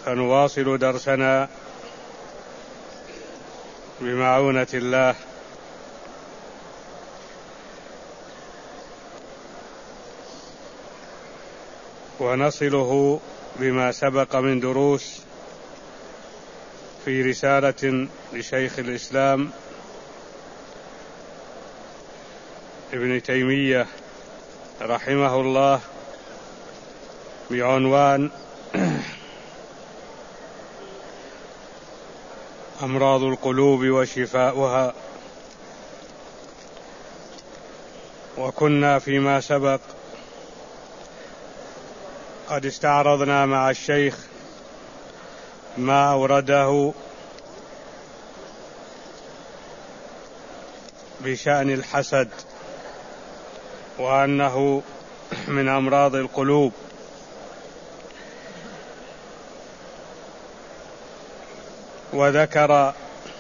فنواصل درسنا بمعونة الله، ونصله بما سبق من دروس في رسالة لشيخ الإسلام ابن تيمية رحمه الله بعنوان أمراض القلوب وشفاؤها. وكنا فيما سبق قد استعرضنا مع الشيخ ما أورده بشأن الحسد، وأنه من أمراض القلوب، وذكر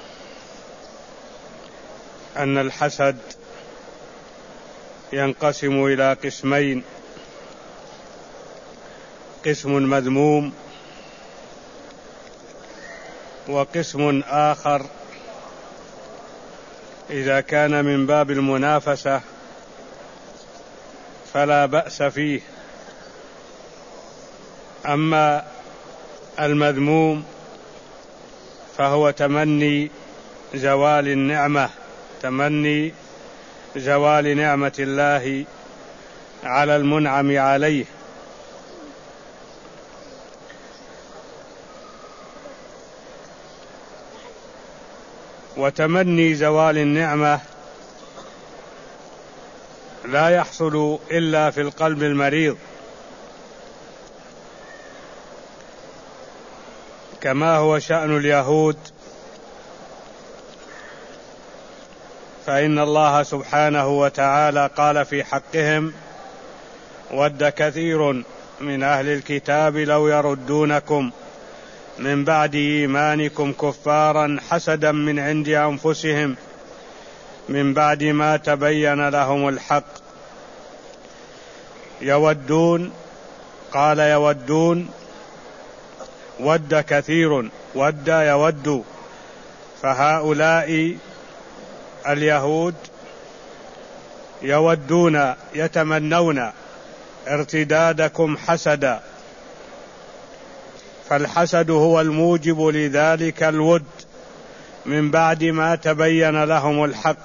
أن الحسد ينقسم إلى قسمين: قسم مذموم، وقسم آخر إذا كان من باب المنافسة فلا بأس فيه. أما المذموم فهو تمني زوال النعمة، تمني زوال نعمة الله على المنعم عليه. وتمني زوال النعمة لا يحصل إلا في القلب المريض، كما هو شأن اليهود، فإن الله سبحانه وتعالى قال في حقهم: ود كثير من أهل الكتاب لو يردونكم من بعد إيمانكم كفارا حسدا من عند أنفسهم من بعد ما تبين لهم الحق. يودون، قال يودون، ود كثير، ود يود، فهؤلاء اليهود يودون، يتمنون ارتدادكم حسدا، فالحسد هو الموجب لذلك الود من بعد ما تبين لهم الحق،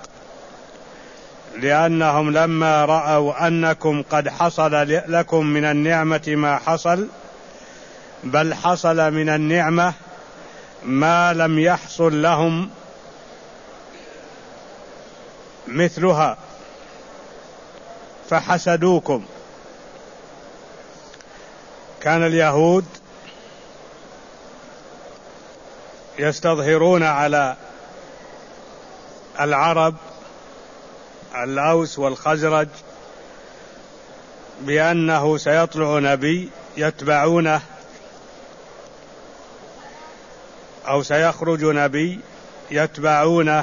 لأنهم لما رأوا أنكم قد حصل لكم من النعمة ما حصل، بل حصل من النعمة ما لم يحصل لهم مثلها، فحسدوكم. كان اليهود يستظهرون على العرب الأوس والخزرج بأنه سيطلع نبي يتبعونه، أو سيخرج نبي يتبعونه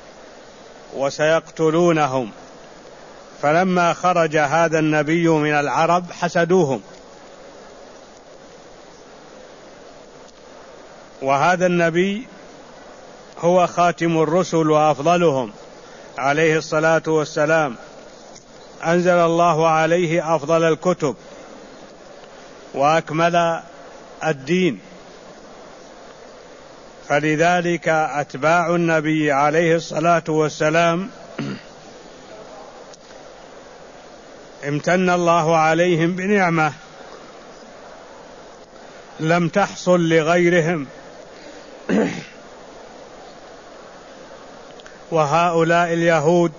وسيقتلونهم. فلما خرج هذا النبي من العرب حسدوهم، وهذا النبي هو خاتم الرسل وأفضلهم عليه الصلاة والسلام، أنزل الله عليه أفضل الكتب وأكمل الدين، فلذلك أتباع النبي عليه الصلاة والسلام امتن الله عليهم بنعمة لم تحصل لغيرهم، وهؤلاء اليهود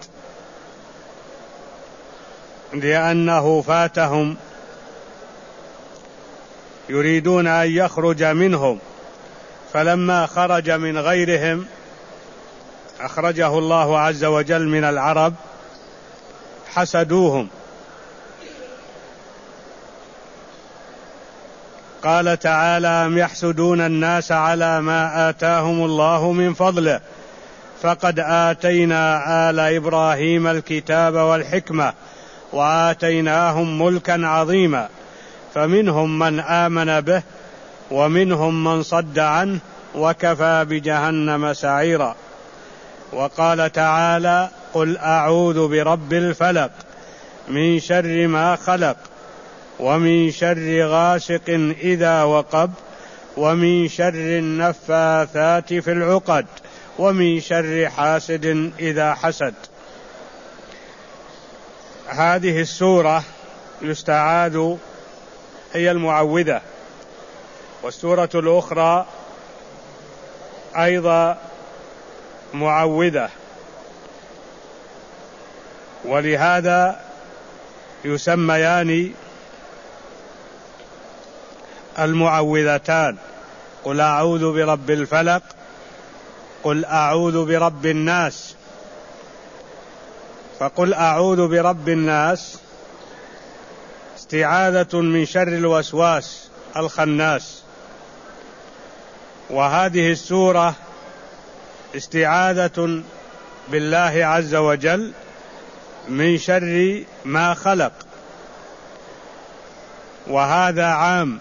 لأنه فاتهم يريدون أن يخرج منهم، فلما خرج من غيرهم أخرجه الله عز وجل من العرب حسدوهم. قال تعالى: أم يحسدون الناس على ما آتاهم الله من فضله فقد آتينا آل إبراهيم الكتاب والحكمة وآتيناهم ملكا عظيما فمنهم من آمن به ومنهم من صد عنه وكفى بجهنم سعيرا. وقال تعالى: قل أعوذ برب الفلق من شر ما خلق ومن شر غاسق إذا وقب ومن شر النفاثات في العقد ومن شر حاسد إذا حسد. هذه السورة يستعاذ هي المعوذة، والسورة الأخرى أيضا معوذة، ولهذا يسميان المعوذتان: قل أعوذ برب الفلق، قل أعوذ برب الناس. فقل أعوذ برب الناس استعاذة من شر الوسواس الخناس، وهذه السورة استعاذة بالله عز وجل من شر ما خلق، وهذا عام،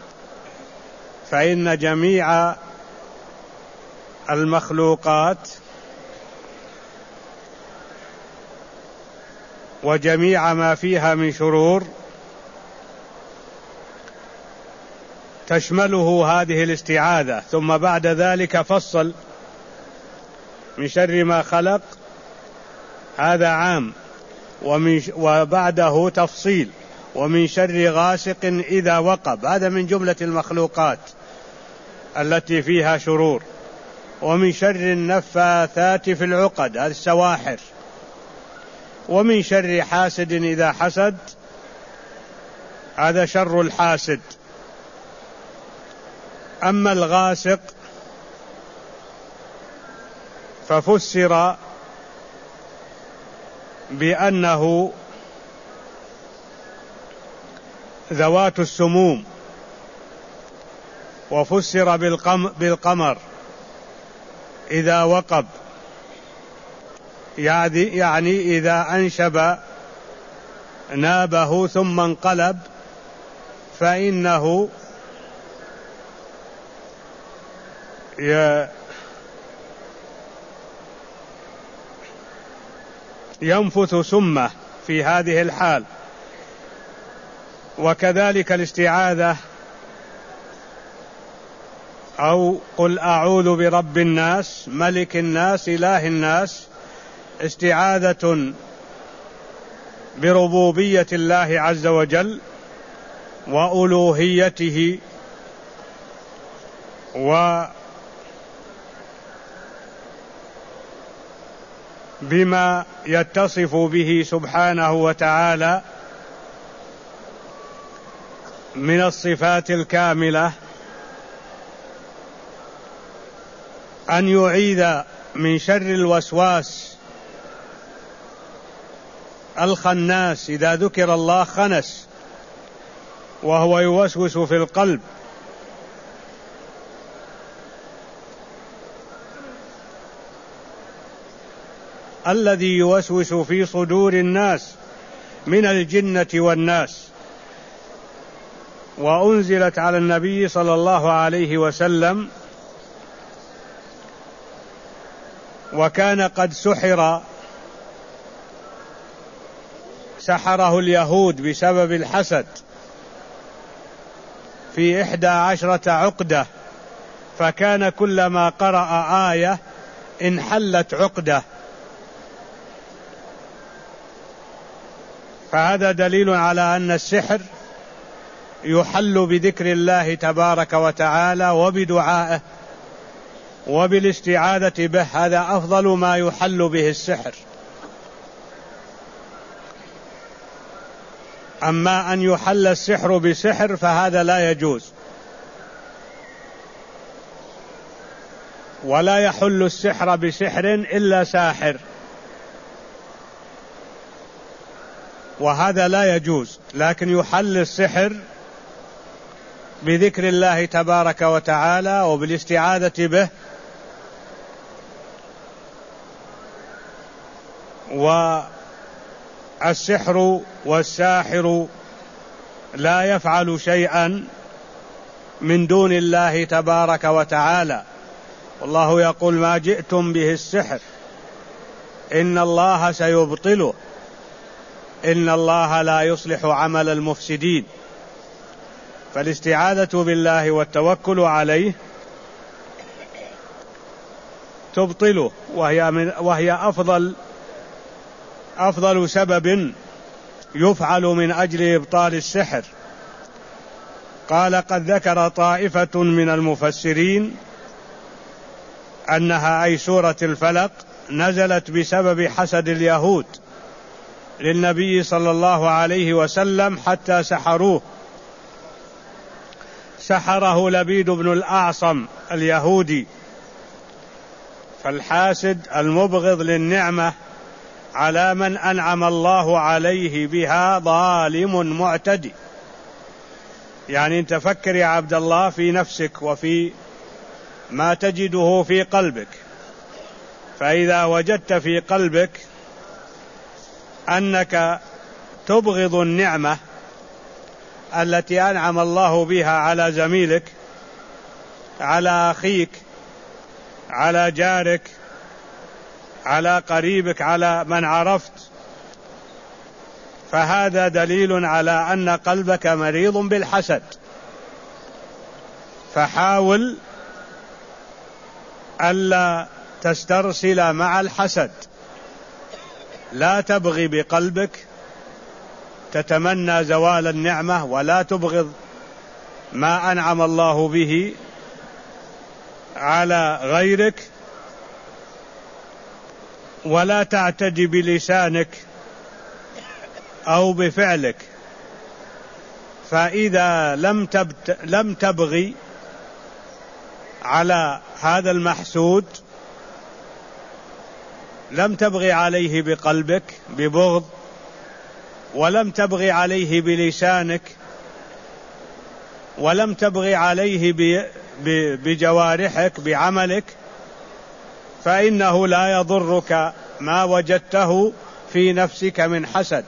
فإن جميع المخلوقات وجميع ما فيها من شرور تشمله هذه الاستعاذة. ثم بعد ذلك فصل: من شر ما خلق، هذا عام، وبعده تفصيل: ومن شر غاسق إذا وقب، هذا من جملة المخلوقات التي فيها شرور. ومن شر النفاثات في العقد، هذا السواحر. ومن شر حاسد إذا حسد، هذا شر الحاسد. أما الغاسق ففسر بأنه ذوات السموم، وفسر بالقمر إذا وقب، يعني إذا أنشب نابه ثم انقلب فإنه ينفث سمه في هذه الحال. وكذلك الاستعاذة أو قل أعوذ برب الناس ملك الناس إله الناس، استعاذة بربوبية الله عز وجل وألوهيته وبما يتصف به سبحانه وتعالى من الصفات الكاملة، أن يعيذ من شر الوسواس الخناس. إذا ذكر الله خنس، وهو يوسوس في القلب، الذي يوسوس في صدور الناس من الجنة والناس. وأنزلت على النبي صلى الله عليه وسلم، وكان قد سحره اليهود بسبب الحسد في 11 عقدة، فكان كلما قرأ آية انحلت عقدة. فهذا دليل على أن السحر يحل بذكر الله تبارك وتعالى وبدعائه وبالاستعاذة به، هذا أفضل ما يحل به السحر. أما أن يحل السحر بسحر فهذا لا يجوز، ولا يحل السحر بسحر إلا ساحر، وهذا لا يجوز. لكن يحل السحر بذكر الله تبارك وتعالى وبالاستعاذة به، والسحر والساحر لا يفعل شيئا من دون الله تبارك وتعالى. والله يقول: ما جئتم به السحر إن الله سيبطله إن الله لا يصلح عمل المفسدين. فالاستعاذة بالله والتوكل عليه تبطله، وهي أفضل سبب يفعل من أجل إبطال السحر. قال: قد ذكر طائفة من المفسرين أنها أي سورة الفلق نزلت بسبب حسد اليهود للنبي صلى الله عليه وسلم حتى سحروه. سحره لبيد بن الأعصم اليهودي. فالحاسد المبغض للنعمة على من أنعم الله عليه بها ظالم معتدي. يعني أنت فكر يا عبد الله في نفسك وفي ما تجده في قلبك، فإذا وجدت في قلبك أنك تبغض النعمة التي أنعم الله بها على زميلك، على أخيك، على جارك، على قريبك، على من عرفت، فهذا دليل على أن قلبك مريض بالحسد. فحاول ألا تسترسل مع الحسد، لا تبغي بقلبك تتمنى زوال النعمة، ولا تبغض ما أنعم الله به على غيرك، ولا تعتدي بلسانك أو بفعلك. فإذا لم تبغي على هذا المحسود، لم تبغي عليه بقلبك ببغض، ولم تبغي عليه بلسانك، ولم تبغي عليه بجوارحك بعملك، فإنه لا يضرك ما وجدته في نفسك من حسد،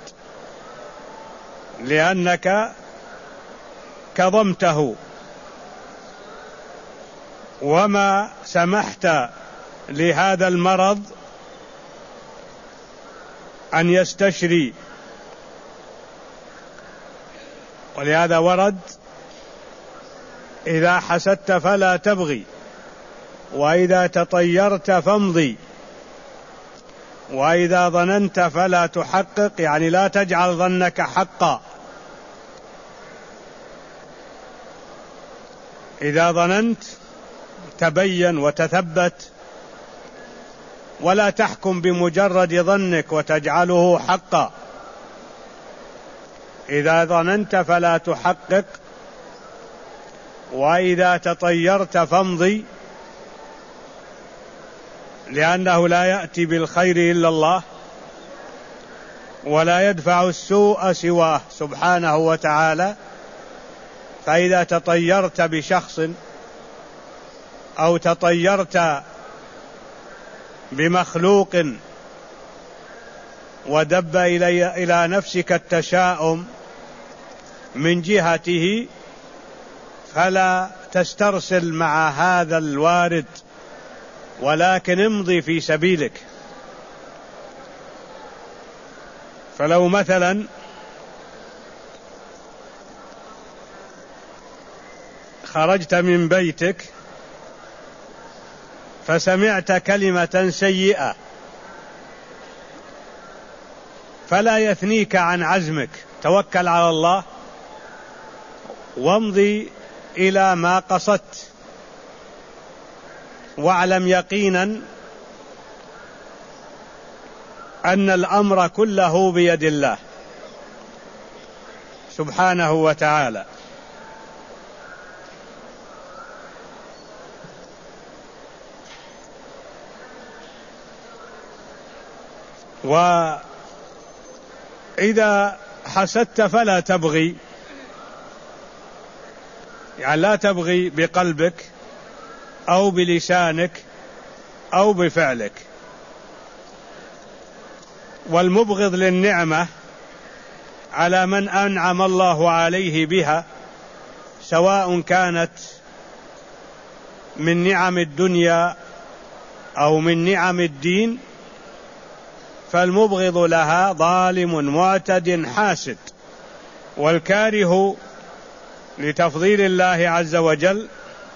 لأنك كظمته وما سمحت لهذا المرض أن يستشري. ولهذا ورد: إذا حسدت فلا تبغي، وإذا تطيرت فامضي، وإذا ظننت فلا تحقق، يعني لا تجعل ظنك حقا. إذا ظننت تبين وتثبت، ولا تحكم بمجرد ظنك وتجعله حقا. إذا ظننت فلا تحقق، وإذا تطيرت فامضي، لأنه لا يأتي بالخير إلا الله، ولا يدفع السوء سواه سبحانه وتعالى. فإذا تطيرت بشخص أو تطيرت بمخلوق ودب إلى نفسك التشاؤم من جهته، فلا تسترسل مع هذا الوارد، ولكن امضي في سبيلك. فلو مثلا خرجت من بيتك فسمعت كلمة سيئة، فلا يثنيك عن عزمك، توكل على الله وامضي إلى ما قصدت، واعلم يقينا أن الأمر كله بيد الله سبحانه وتعالى. وإذا حسدت فلا تبغي، يعني لا تبغي بقلبك أو بلسانك أو بفعلك. والمبغض للنعمة على من أنعم الله عليه بها سواء كانت من نعم الدنيا أو من نعم الدين، فالمبغض لها ظالم معتد حاسد، والكاره لتفضيل الله عز وجل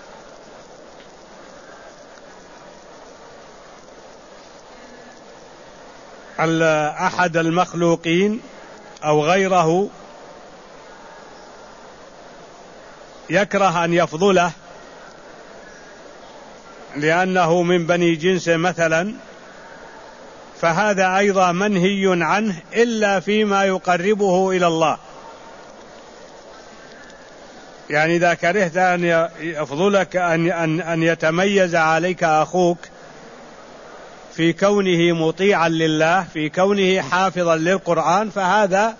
أحد المخلوقين أو غيره يكره أن يفضله لأنه من بني جنسه مثلا، فهذا أيضا منهي عنه إلا فيما يقربه إلى الله. يعني إذا كرهت أن يفضلك أن يتميز عليك أخوك في كونه مطيعا لله، في كونه حافظا للقرآن، فهذا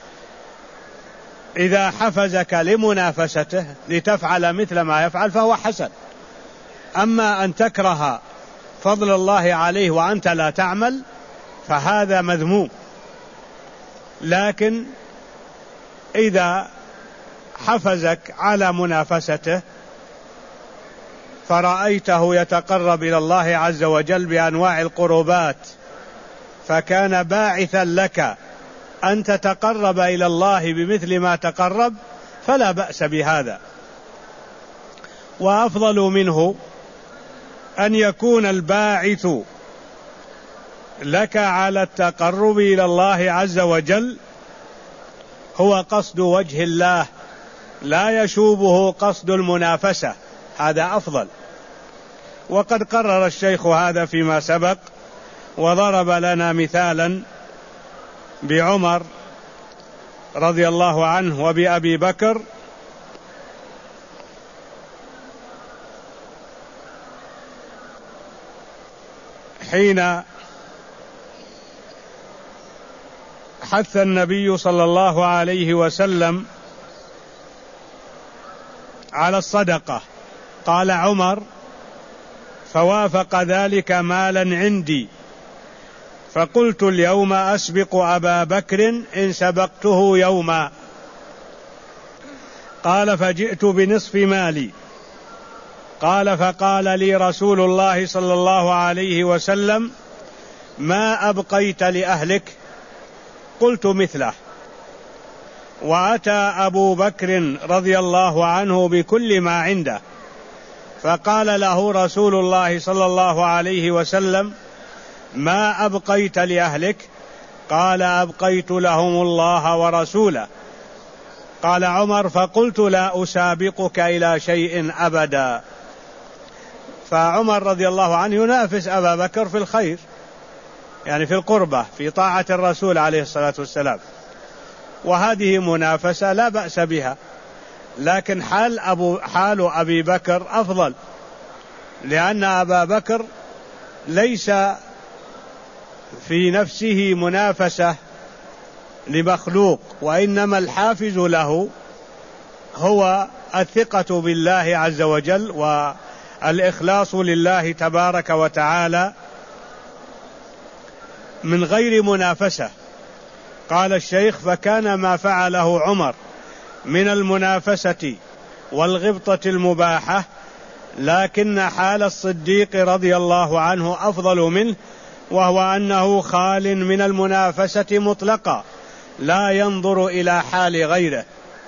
إذا حفزك لمنافسته لتفعل مثل ما يفعل فهو حسن. أما أن تكره فضل الله عليه وأنت لا تعمل فهذا مذموم. لكن إذا حفزك على منافسته فرأيته يتقرب إلى الله عز وجل بأنواع القربات، فكان باعثا لك أن تتقرب إلى الله بمثل ما تقرب، فلا بأس بهذا. وأفضل منه أن يكون الباعث لك على التقرب إلى الله عز وجل هو قصد وجه الله، لا يشوبه قصد المنافسة، هذا أفضل. وقد قرر الشيخ هذا فيما سبق، وضرب لنا مثالا بعمر رضي الله عنه وبأبي بكر حين حث النبي صلى الله عليه وسلم على الصدقة، قال عمر: فوافق ذلك مالا عندي، فقلت اليوم أسبق أبا بكر إن سبقته يوما. قال: فجئت بنصف مالي. قال: فقال لي رسول الله صلى الله عليه وسلم: ما أبقيت لأهلك؟ قلت مثله. وأتى أبو بكر رضي الله عنه بكل ما عنده، فقال له رسول الله صلى الله عليه وسلم: ما أبقيت لأهلك؟ قال: أبقيت لهم الله ورسوله. قال عمر: فقلت: لا أسابقك إلى شيء أبدا. فعمر رضي الله عنه ينافس أبا بكر في الخير، يعني في القربة، في طاعة الرسول عليه الصلاة والسلام، وهذه منافسة لا بأس بها. لكن حال أبي بكر أفضل، لأن أبا بكر ليس في نفسه منافسة لمخلوق، وإنما الحافز له هو الثقة بالله عز وجل والإخلاص لله تبارك وتعالى من غير منافسة. قال الشيخ: فكان ما فعله عمر من المنافسة والغبطة المباحة، لكن حال الصديق رضي الله عنه أفضل منه، وهو أنه خال من المنافسة مطلقا، لا ينظر إلى حال غيره.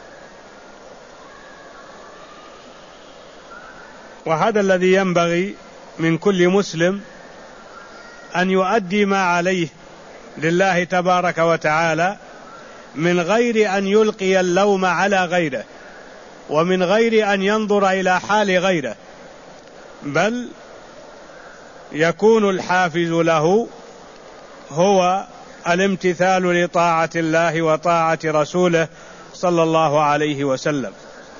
وهذا الذي ينبغي من كل مسلم، أن يؤدي ما عليه لله تبارك وتعالى من غير أن يلقي اللوم على غيره، ومن غير أن ينظر إلى حال غيره، بل يكون الحافز له هو الامتثال لطاعة الله وطاعة رسوله صلى الله عليه وسلم.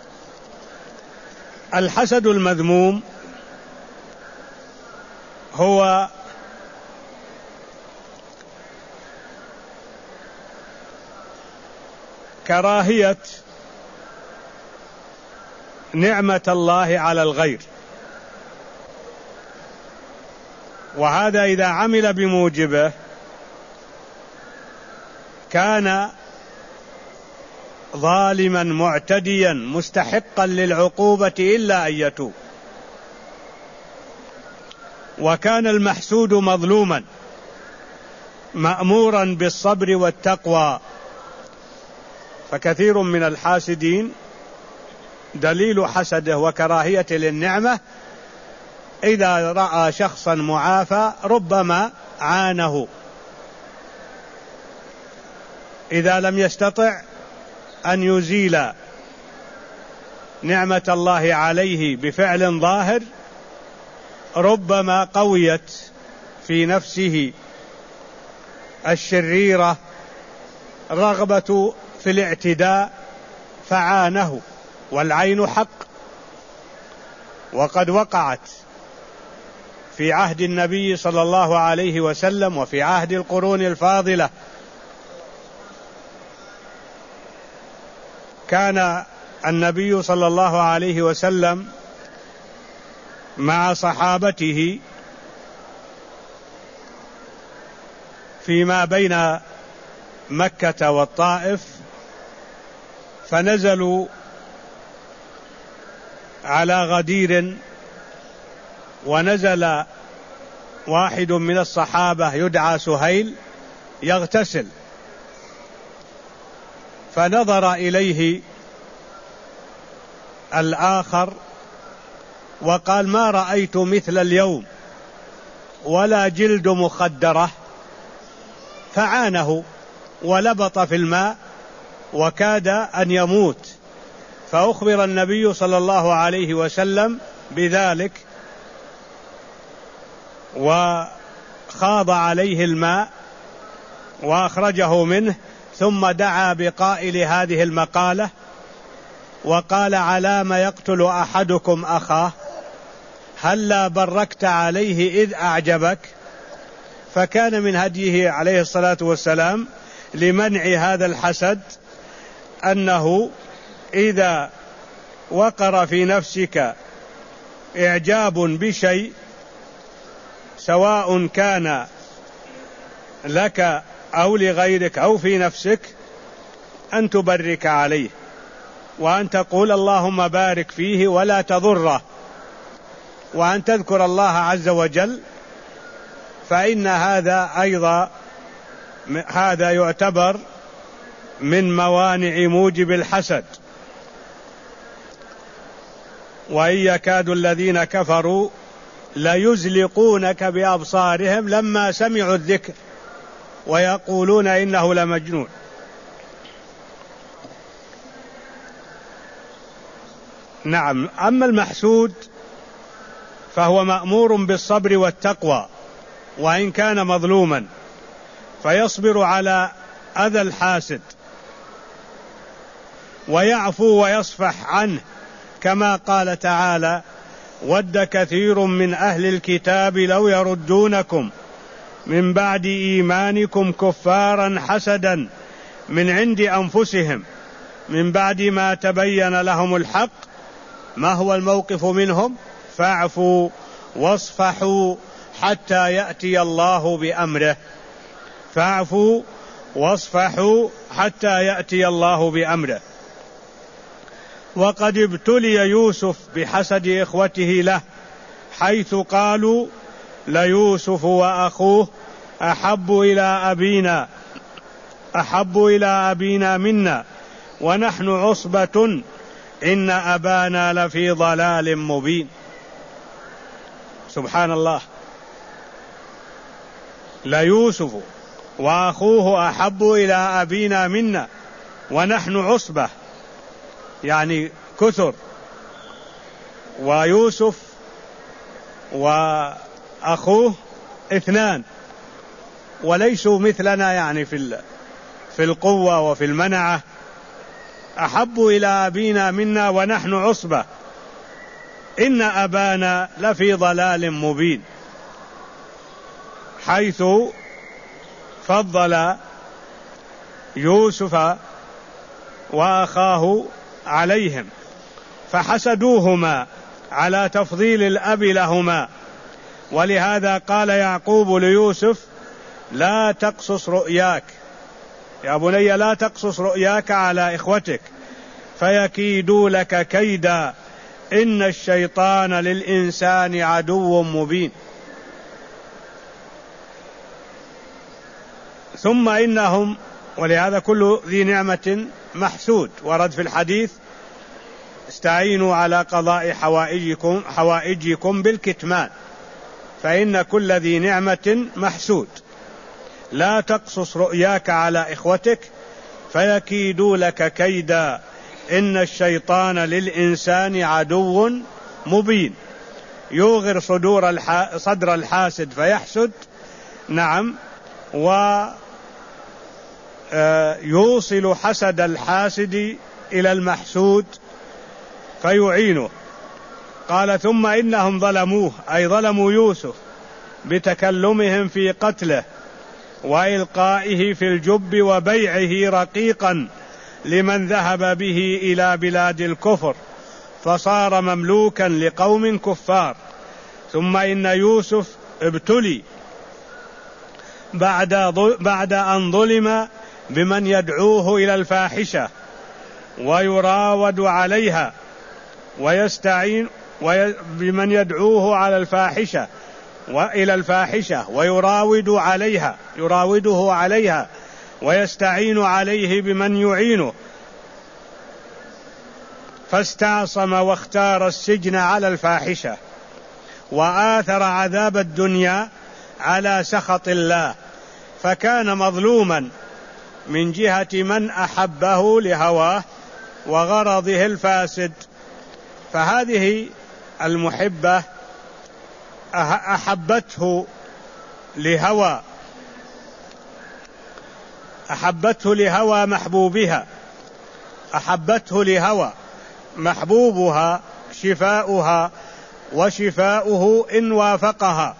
الحسد المذموم هو كراهية نعمة الله على الغير، وهذا إذا عمل بموجبه كان ظالما معتديا مستحقا للعقوبة إلا أن يتوب. وكان المحسود مظلوما مأمورا بالصبر والتقوى، فكثير من الحاسدين دليل حسده وكراهية للنعمة إذا رأى شخصا معافى ربما عانه، إذا لم يستطع أن يزيل نعمة الله عليه بفعل ظاهر ربما قويت في نفسه الشريرة رغبة في الاعتداء فعانه، والعين حق. وقد وقعت في عهد النبي صلى الله عليه وسلم وفي عهد القرون الفاضلة. كان النبي صلى الله عليه وسلم مع صحابته فيما بين مكة والطائف، فنزلوا على غدير، ونزل واحد من الصحابة يدعى سهيل يغتسل، فنظر إليه الآخر وقال: ما رأيت مثل اليوم ولا جلد مخدرة، فعانه ولبط في الماء وكاد أن يموت. فأخبر النبي صلى الله عليه وسلم بذلك وخاض عليه الماء وأخرجه منه، ثم دعا بقائل هذه المقالة وقال: على ما يقتل أحدكم أخاه؟ هلا بركت عليه إذ أعجبك؟ فكان من هديه عليه الصلاة والسلام لمنع هذا الحسد أنه إذا وقر في نفسك إعجاب بشيء سواء كان لك أو لغيرك أو في نفسك أن تبرك عليه، وأن تقول اللهم بارك فيه ولا تضره، وأن تذكر الله عز وجل، فإن هذا أيضا هذا يعتبر من موانع موجب الحسد. وإن يكاد الذين كفروا ليزلقونك بأبصارهم لما سمعوا الذكر ويقولون إنه لمجنون. نعم. أما المحسود فهو مأمور بالصبر والتقوى وإن كان مظلوما، فيصبر على أذى الحاسد ويعفو ويصفح عنه، كما قال تعالى: ود كثير من أهل الكتاب لو يردونكم من بعد إيمانكم كفارا حسدا من عند أنفسهم من بعد ما تبين لهم الحق. ما هو الموقف منهم؟ فاعفوا واصفحوا حتى يأتي الله بأمره. فاعفوا واصفحوا حتى يأتي الله بأمره. وقد ابتلي يوسف بحسد إخوته له، حيث قالوا: ليوسف وأخوه أحب إلى أبينا منا ونحن عصبة إن أبانا لفي ضلال مبين. سبحان الله. ليوسف وأخوه أحب إلى أبينا منا ونحن عصبة، يعني كثر، ويوسف وأخوه 2 وليسوا مثلنا يعني في القوة وفي المنعة. أحب إلى أبينا منا ونحن عصبة إن أبانا لفي ضلال مبين، حيث فضل يوسف وأخاه عليهم فحسدوهما على تفضيل الأب لهما. ولهذا قال يعقوب ليوسف: لا تقصص رؤياك يا بني لا تقصص رؤياك على إخوتك فيكيدوا لك كيدا إن الشيطان للإنسان عدو مبين. ثم إنهم، ولهذا كل ذي نعمة محسود، ورد في الحديث استعينوا على قضاء حوائجكم بالكتمان، فإن كل ذي نعمة محسود. لا تقصص رؤياك على إخوتك فيكيدوا لك كيدا إن الشيطان للإنسان عدو مبين. يوغر صدر الحاسد فيحسد، نعم، ويوصل حسد الحاسد إلى المحسود فيعينه. قال ثم إنهم ظلموه، أي ظلموا يوسف بتكلمهم في قتله وإلقائه في الجب وبيعه رقيقا لمن ذهب به إلى بلاد الكفر فصار مملوكا لقوم كفار. ثم إن يوسف ابتلي بعد أن ظلم بمن يدعوه إلى الفاحشة ويراود عليها ويستعين بمن يدعوه على الفاحشة وإلى الفاحشة يراوده عليها ويستعين عليه بمن يعينه، فاستعصم واختار السجن على الفاحشة وآثر عذاب الدنيا على سخط الله، فكان مظلوما من جهة من أحبه لهواه وغرضه الفاسد. فهذه المحبة أحبته لهوى محبوبها، أحبته لهوى محبوبها شفاؤها وشفاؤه إن وافقها،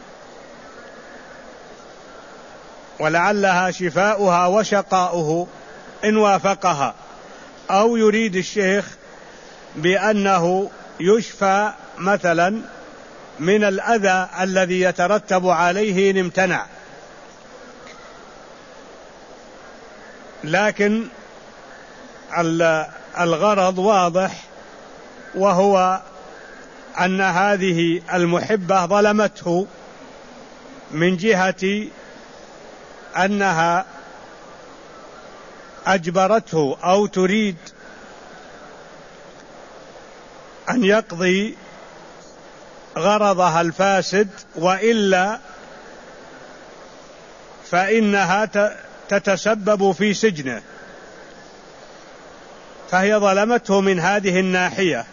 ولعلها شفاؤها وشقاؤه إن وافقها. أو يريد الشيخ بأنه يشفى مثلا من الأذى الذي يترتب عليه إن امتنع، لكن الغرض واضح، وهو أن هذه المحبة ظلمته من جهة أنها أجبرته أو تريد أن يقضي غرضها الفاسد، وإلا فإنها تتسبب في سجنه، فهي ظلمته من هذه الناحية.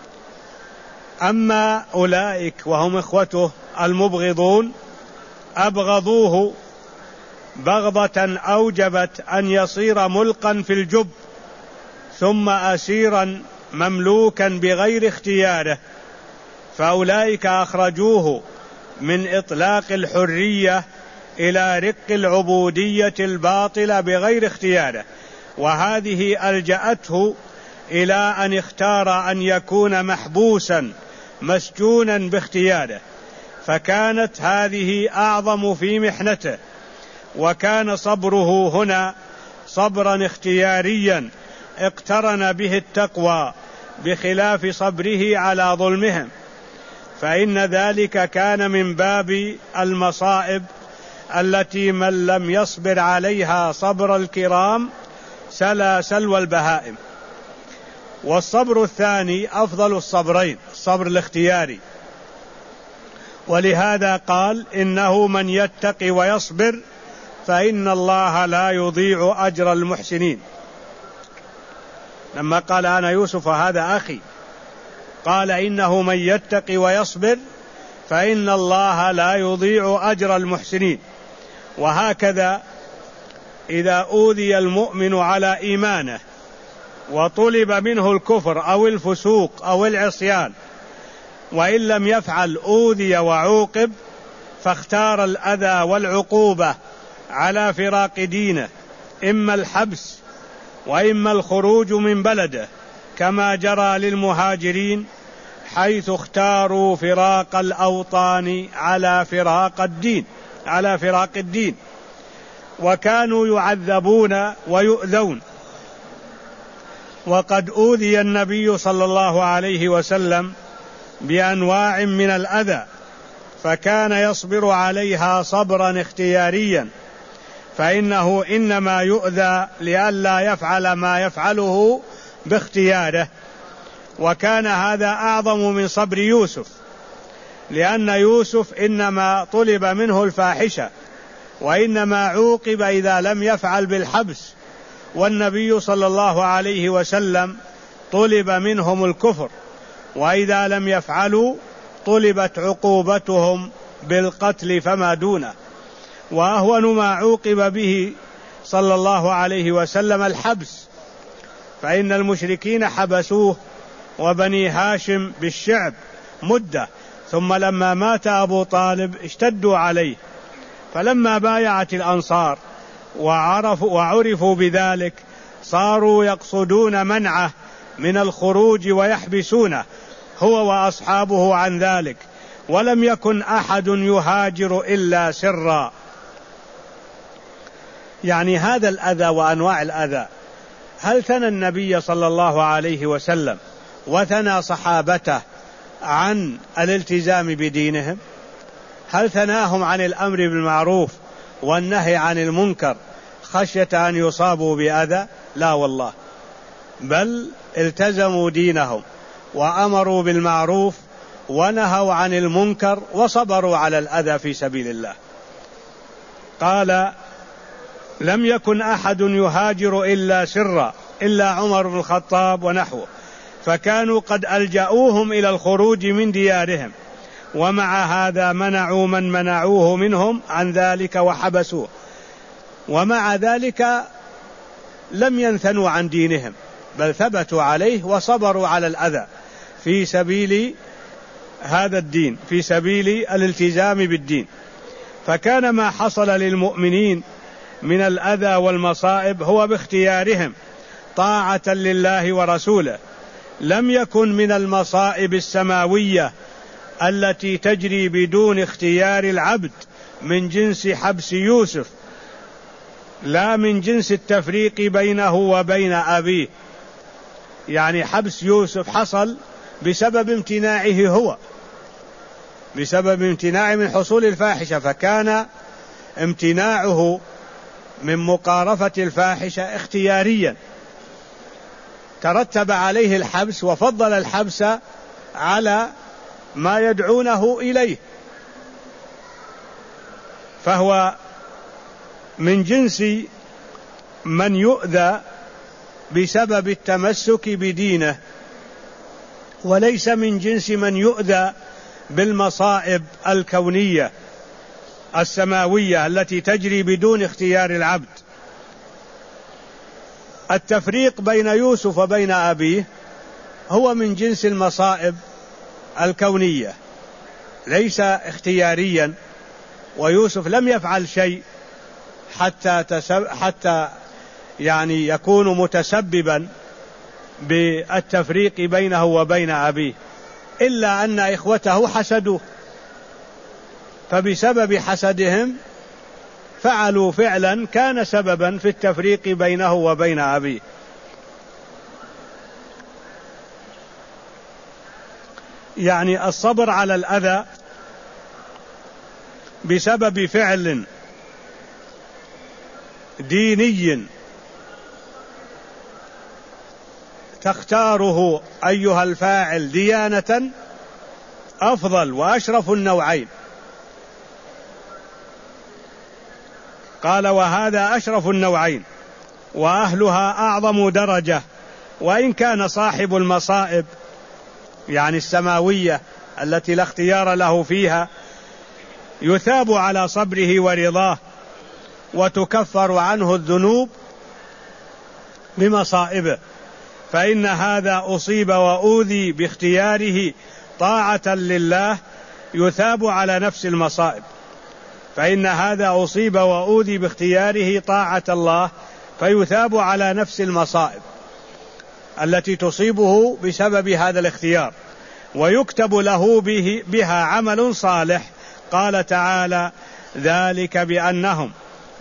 أما أولئك وهم إخوته المبغضون أبغضوه بغضة أوجبت أن يصير ملقا في الجب ثم أسيرا مملوكا بغير اختياره، فأولئك أخرجوه من إطلاق الحرية إلى رق العبودية الباطلة بغير اختياره، وهذه ألجأته إلى أن اختار أن يكون محبوسا مسجونا باختياره، فكانت هذه أعظم في محنته، وكان صبره هنا صبرا اختياريا اقترن به التقوى بخلاف صبره على ظلمهم، فإن ذلك كان من باب المصائب التي من لم يصبر عليها صبر الكرام سلا سلوى البهائم. والصبر الثاني أفضل الصبرين، الصبر الاختياري، ولهذا قال إنه من يتقي ويصبر فإن الله لا يضيع أجر المحسنين. لما قال أنا يوسف هذا أخي، قال إنه من يتقي ويصبر فإن الله لا يضيع أجر المحسنين. وهكذا إذا أوذي المؤمن على إيمانه وطلب منه الكفر أو الفسوق أو العصيان وإن لم يفعل أوذي وعوقب، فاختار الأذى والعقوبة على فراق دينه، إما الحبس وإما الخروج من بلده، كما جرى للمهاجرين حيث اختاروا فراق الأوطان على فراق الدين. وكانوا يعذبون ويؤذون. وقد أوذي النبي صلى الله عليه وسلم بأنواع من الأذى، فكان يصبر عليها صبرا اختياريا، فإنه إنما يؤذى لئلا يفعل ما يفعله باختياره. وكان هذا أعظم من صبر يوسف، لأن يوسف إنما طلب منه الفاحشة، وإنما عوقب إذا لم يفعل بالحبس، والنبي صلى الله عليه وسلم طلب منهم الكفر، وإذا لم يفعلوا طلبت عقوبتهم بالقتل فما دونه. وأهون ما عوقب به صلى الله عليه وسلم الحبس، فإن المشركين حبسوه وبني هاشم بالشعب مدة، ثم لما مات أبو طالب اشتدوا عليه، فلما بايعت الأنصار وعرفوا بذلك صاروا يقصدون منعه من الخروج ويحبسونه هو وأصحابه عن ذلك، ولم يكن أحد يهاجر إلا سرا. يعني هذا الأذى وأنواع الأذى، هل ثنى النبي صلى الله عليه وسلم وثنى صحابته عن الالتزام بدينهم؟ هل ثناهم عن الأمر بالمعروف والنهي عن المنكر خشية أن يصابوا بأذى؟ لا والله، بل التزموا دينهم وأمروا بالمعروف ونهوا عن المنكر وصبروا على الأذى في سبيل الله. قال: لم يكن أحد يهاجر إلا سرا إلا عمر بن الخطاب ونحوه، فكانوا قد ألجأوهم إلى الخروج من ديارهم، ومع هذا منعوا من منعوه منهم عن ذلك وحبسوه، ومع ذلك لم ينثنوا عن دينهم، بل ثبتوا عليه وصبروا على الأذى في سبيل هذا الدين، في سبيل الالتزام بالدين. فكان ما حصل للمؤمنين من الأذى والمصائب هو باختيارهم طاعة لله ورسوله، لم يكن من المصائب السماوية التي تجري بدون اختيار العبد من جنس حبس يوسف، لا من جنس التفريق بينه وبين أبيه. يعني حبس يوسف حصل بسبب امتناعه هو، بسبب امتناعه من حصول الفاحشة، فكان امتناعه من مقارفة الفاحشة اختياريا، ترتب عليه الحبس، وفضل الحبس على ما يدعونه إليه، فهو من جنس من يؤذى بسبب التمسك بدينه، وليس من جنس من يؤذى بالمصائب الكونية السماوية التي تجري بدون اختيار العبد. التفريق بين يوسف وبين أبيه هو من جنس المصائب الكونية، ليس اختياريا، ويوسف لم يفعل شيء حتى يعني يكون متسببا بالتفريق بينه وبين أبيه، إلا أن إخوته حسدوه، فبسبب حسدهم فعلوا فعلا كان سببا في التفريق بينه وبين أبيه. يعني الصبر على الأذى بسبب فعل ديني تختاره أيها الفاعل ديانة أفضل وأشرف النوعين. قال: وهذا أشرف النوعين وأهلها أعظم درجة، وإن كان صاحب المصائب يعني السماوية التي لا اختيار له فيها يثاب على صبره ورضاه، وتكفر عنه الذنوب بمصائبه، فإن هذا أصيب وأوذي باختياره طاعة لله يثاب على نفس المصائب، فإن هذا أصيب وأوذي باختياره طاعة الله فيثاب على نفس المصائب التي تصيبه بسبب هذا الاختيار، ويكتب له بها عمل صالح. قال تعالى: ذلك بأنهم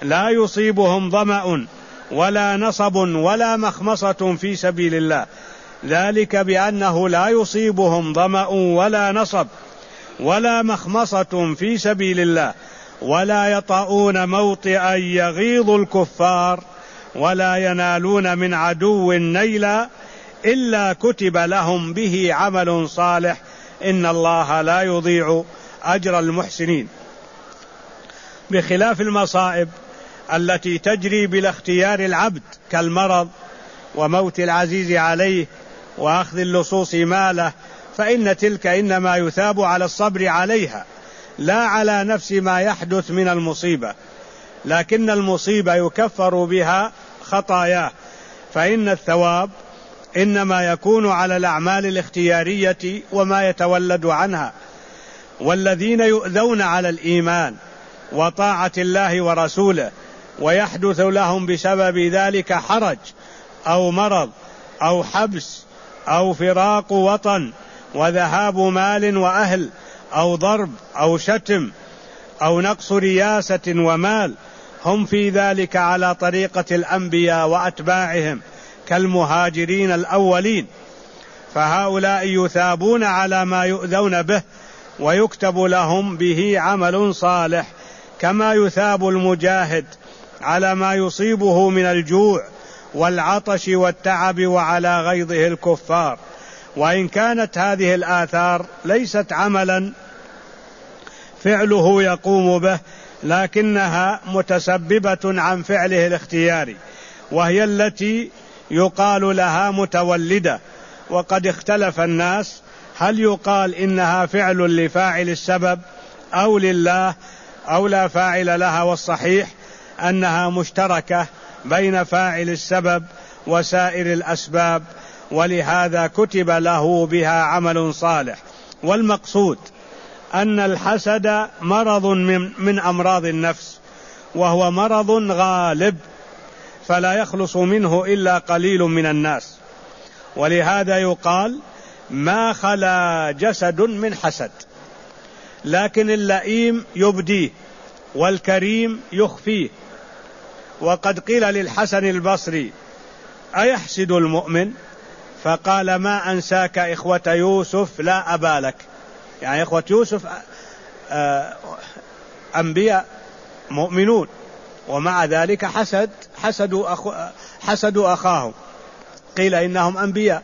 لا يصيبهم ظمأ ولا نصب ولا مخمصة في سبيل الله، ذلك بأنه لا يصيبهم ظمأ ولا نصب ولا مخمصة في سبيل الله، ولا يطؤون موطئا يغيظ الكفار، ولا ينالون من عدو نيلا إلا كتب لهم به عمل صالح، إن الله لا يضيع أجر المحسنين. بخلاف المصائب التي تجري بلا اختيار العبد كالمرض وموت العزيز عليه وأخذ اللصوص ماله، فإن تلك إنما يثاب على الصبر عليها لا على نفس ما يحدث من المصيبة، لكن المصيبة يكفر بها خطاياه، فإن الثواب إنما يكون على الأعمال الاختيارية وما يتولد عنها. والذين يؤذون على الإيمان وطاعة الله ورسوله ويحدث لهم بسبب ذلك حرج أو مرض أو حبس أو فراق وطن وذهاب مال وأهل أو ضرب أو شتم أو نقص رياسة ومال، هم في ذلك على طريقة الأنبياء وأتباعهم كالمهاجرين الأولين، فهؤلاء يثابون على ما يؤذون به ويكتب لهم به عمل صالح، كما يثاب المجاهد على ما يصيبه من الجوع والعطش والتعب وعلى غيظه الكفار. وإن كانت هذه الآثار ليست عملا فعله يقوم به، لكنها متسببة عن فعله الاختياري، وهي التي يقال لها متولدة. وقد اختلف الناس هل يقال إنها فعل لفاعل السبب أو لله أو لا فاعل لها، والصحيح أنها مشتركة بين فاعل السبب وسائر الأسباب، ولهذا كتب له بها عمل صالح. والمقصود أن الحسد مرض من أمراض النفس، وهو مرض غالب فلا يخلص منه إلا قليل من الناس، ولهذا يقال ما خلا جسد من حسد، لكن اللئيم يبديه والكريم يخفيه. وقد قيل للحسن البصري أيحسد المؤمن؟ فقال ما أنساك إخوة يوسف لا أبا لك، يعني إخوة يوسف أنبياء مؤمنون، ومع ذلك حسدوا أخاهم، قيل إنهم أنبياء.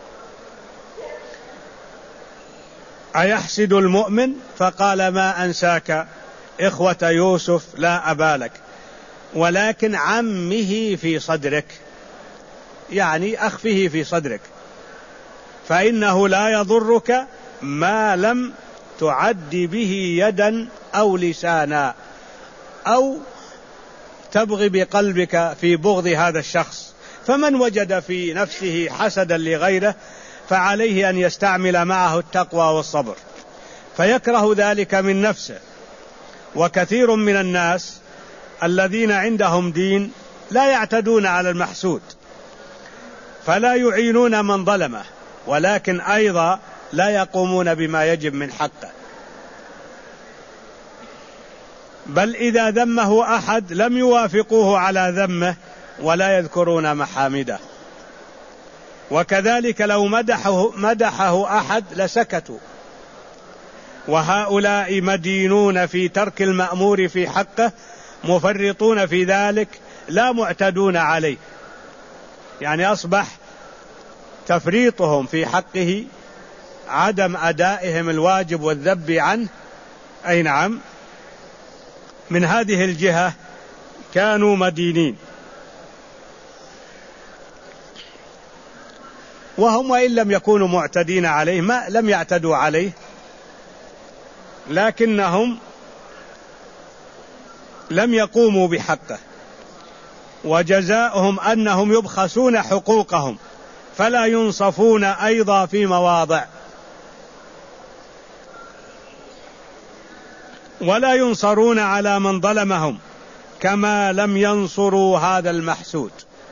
أيحسد المؤمن؟ فقال ما أنساك إخوة يوسف لا أبا لك، ولكن عمه في صدرك، يعني أخفه في صدرك، فإنه لا يضرك ما لم تعد به يدا أو لسانا، أو تبغي بقلبك في بغض هذا الشخص. فمن وجد في نفسه حسدا لغيره فعليه أن يستعمل معه التقوى والصبر، فيكره ذلك من نفسه. وكثير من الناس الذين عندهم دين لا يعتدون على المحسود، فلا يعينون من ظلمه، ولكن أيضا لا يقومون بما يجب من حقه، بل إذا ذمه أحد لم يوافقوه على ذمه ولا يذكرون محامده. وكذلك لو مدحه أحد لسكتوا. وهؤلاء مدينون في ترك المأمور في حقه، مفرطون في ذلك لا معتدون عليه، يعني أصبح تفريطهم في حقه عدم أدائهم الواجب والذب عنه. أي نعم، من هذه الجهة كانوا مدينين، وهم وإن لم يكونوا معتدين عليه ما لم يعتدوا عليه، لكنهم لم يقوموا بحقه، وجزاؤهم أنهم يبخسون حقوقهم فلا ينصفون أيضا في مواضع، ولا ينصرون على من ظلمهم كما لم ينصروا هذا المحسود.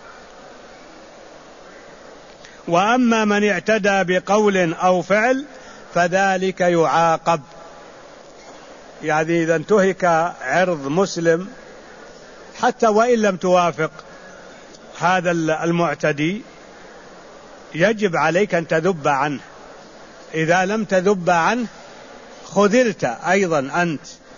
وأما من اعتدى بقول أو فعل فذلك يعاقب، يعني إذا انتهك عرض مسلم حتى وإن لم توافق هذا المعتدي يجب عليك أن تذب عنه. إذا لم تذب عنه خذلت أيضا أنت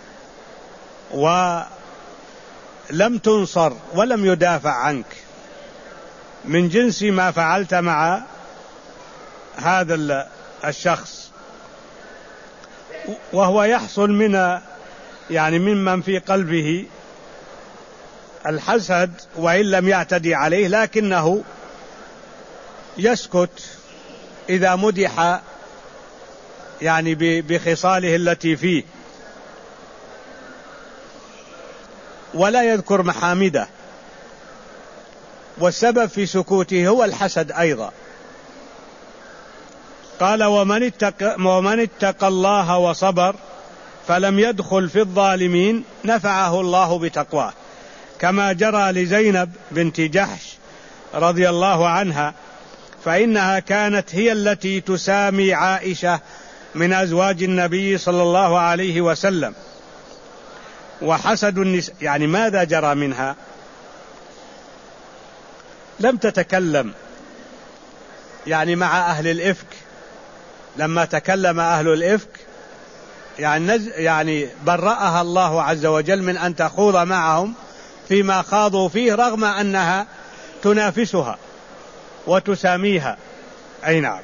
ولم تنصر ولم يدافع عنك من جنس ما فعلت مع هذا الشخص. وهو يحصل ممن في قلبه الحسد وإن لم يعتدي عليه، لكنه يسكت إذا مدح بخصاله التي فيه ولا يذكر محامده، والسبب في سكوته هو الحسد أيضا. قال ومن اتقى الله وصبر فلم يدخل في الظالمين نفعه الله بتقواه، كما جرى لزينب بنت جحش رضي الله عنها، فإنها كانت هي التي تسامي عائشة من أزواج النبي صلى الله عليه وسلم. وحسد النساء ماذا جرى منها؟ لم تتكلم مع أهل الإفك. لما تكلم أهل الإفك برأها الله عز وجل من أن تخوض معهم فيما خاضوا فيه، رغم أنها تنافسها وتساميها. أي نعم.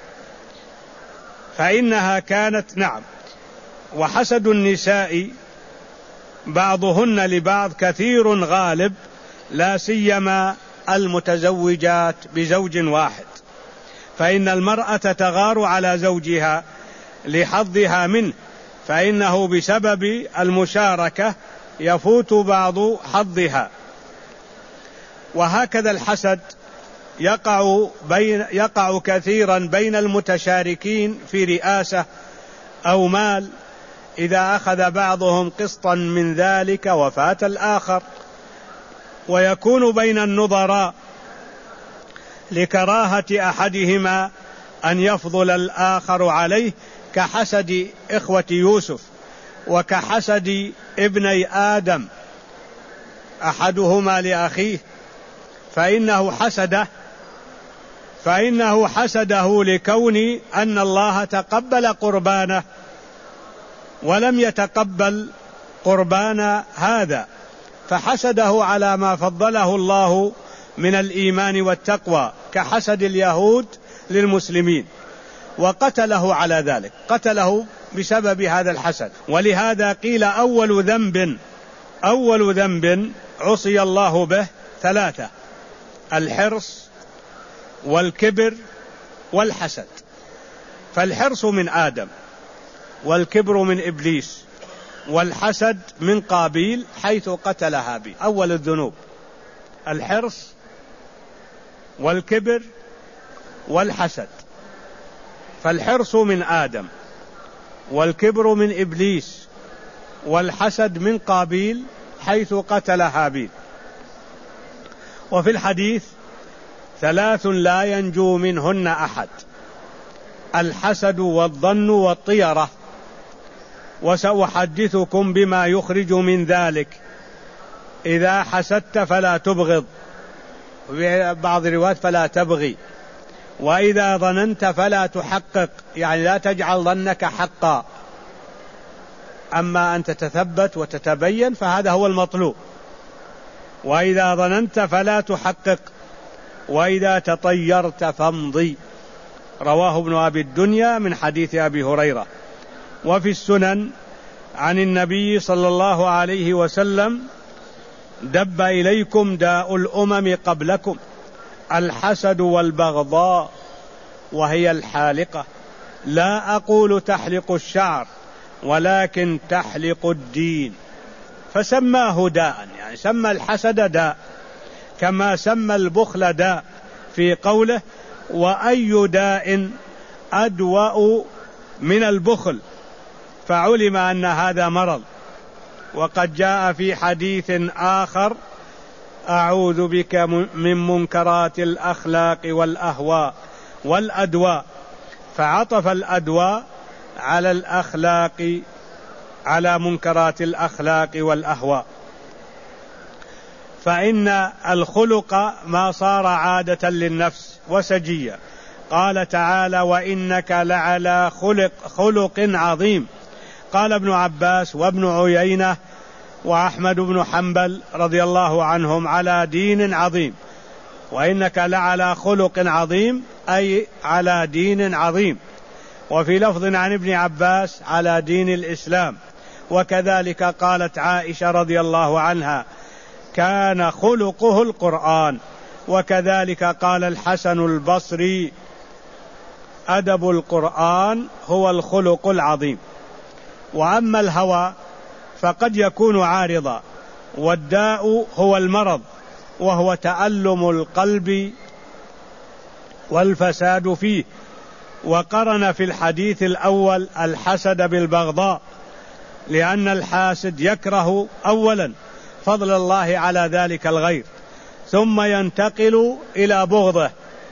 فإنها كانت وحسد النساء بعضهن لبعض كثير غالب، لا سيما المتزوجات بزوج واحد، فإن المرأة تغار على زوجها لحظها منه، فإنه بسبب المشاركة يفوت بعض حظها. وهكذا الحسد يقع كثيرا بين المتشاركين في رئاسة أو مال، إذا أخذ بعضهم قسطا من ذلك وفات الآخر. ويكون بين النظراء لكراهة أحدهما أن يفضل الآخر عليه، كحسد إخوة يوسف وكحسد ابني آدم أحدهما لأخيه، فإنه حسده لكون أن الله تقبل قربانه ولم يتقبل قربان هذا، فحسده على ما فضله الله من الإيمان والتقوى، كحسد اليهود للمسلمين، وقتله على ذلك، قتله بسبب هذا الحسد. ولهذا قيل أول ذنب عصي الله به 3: الحرص والكبر والحسد. فالحرص من آدم، والكبر من إبليس، والحسد من قابيل حيث قتل هابيل. أول الذنوب الحرص والكبر والحسد. فالحرص من آدم، والكبر من إبليس، والحسد من قابيل حيث قتل هابيل. وفي الحديث 3 لا ينجو منهن أحد: الحسد والظن والطيرة. وسأحدثكم بما يخرج من ذلك: إذا حسدت فلا تبغض، وفي بعض الروايات فلا تبغي، وإذا ظننت فلا تحقق، لا تجعل ظنك حقا، أما أن تتثبت وتتبين فهذا هو المطلوب. وإذا ظننت فلا تحقق، وإذا تطيرت فامضي. رواه ابن أبي الدنيا من حديث أبي هريرة. وفي السنن عن النبي صلى الله عليه وسلم: دب إليكم داء الأمم قبلكم، الحسد والبغضاء، وهي الحالقة. لا أقول تحلق الشعر، ولكن تحلق الدين. فسماه داء، سمى الحسد داء، كما سمى البخل داء في قوله: وأي داء أدوأ من البخل، فعلم أن هذا مرض. وقد جاء في حديث آخر: أعوذ بك من منكرات الأخلاق والأهواء والأدواء، فعطف الأدواء على الأخلاق، على منكرات الأخلاق والأهواء. فإن الخلق ما صار عادة للنفس وسجية. قال تعالى: وإنك لعلى خلق عظيم. قال ابن عباس وابن عيينة وأحمد بن حنبل رضي الله عنهم: على دين عظيم. وإنك لعلى خلق عظيم أي على دين عظيم. وفي لفظ عن ابن عباس: على دين الإسلام. وكذلك قالت عائشة رضي الله عنها: كان خلقه القرآن. وكذلك قال الحسن البصري: أدب القرآن هو الخلق العظيم. وأما الهوى فقد يكون عارضا، والداء هو المرض، وهو تألم القلب والفساد فيه. وقرن في الحديث الأول الحسد بالبغضاء، لأن الحاسد يكره أولا فضل الله على ذلك الغير، ثم ينتقل إلى بغضه،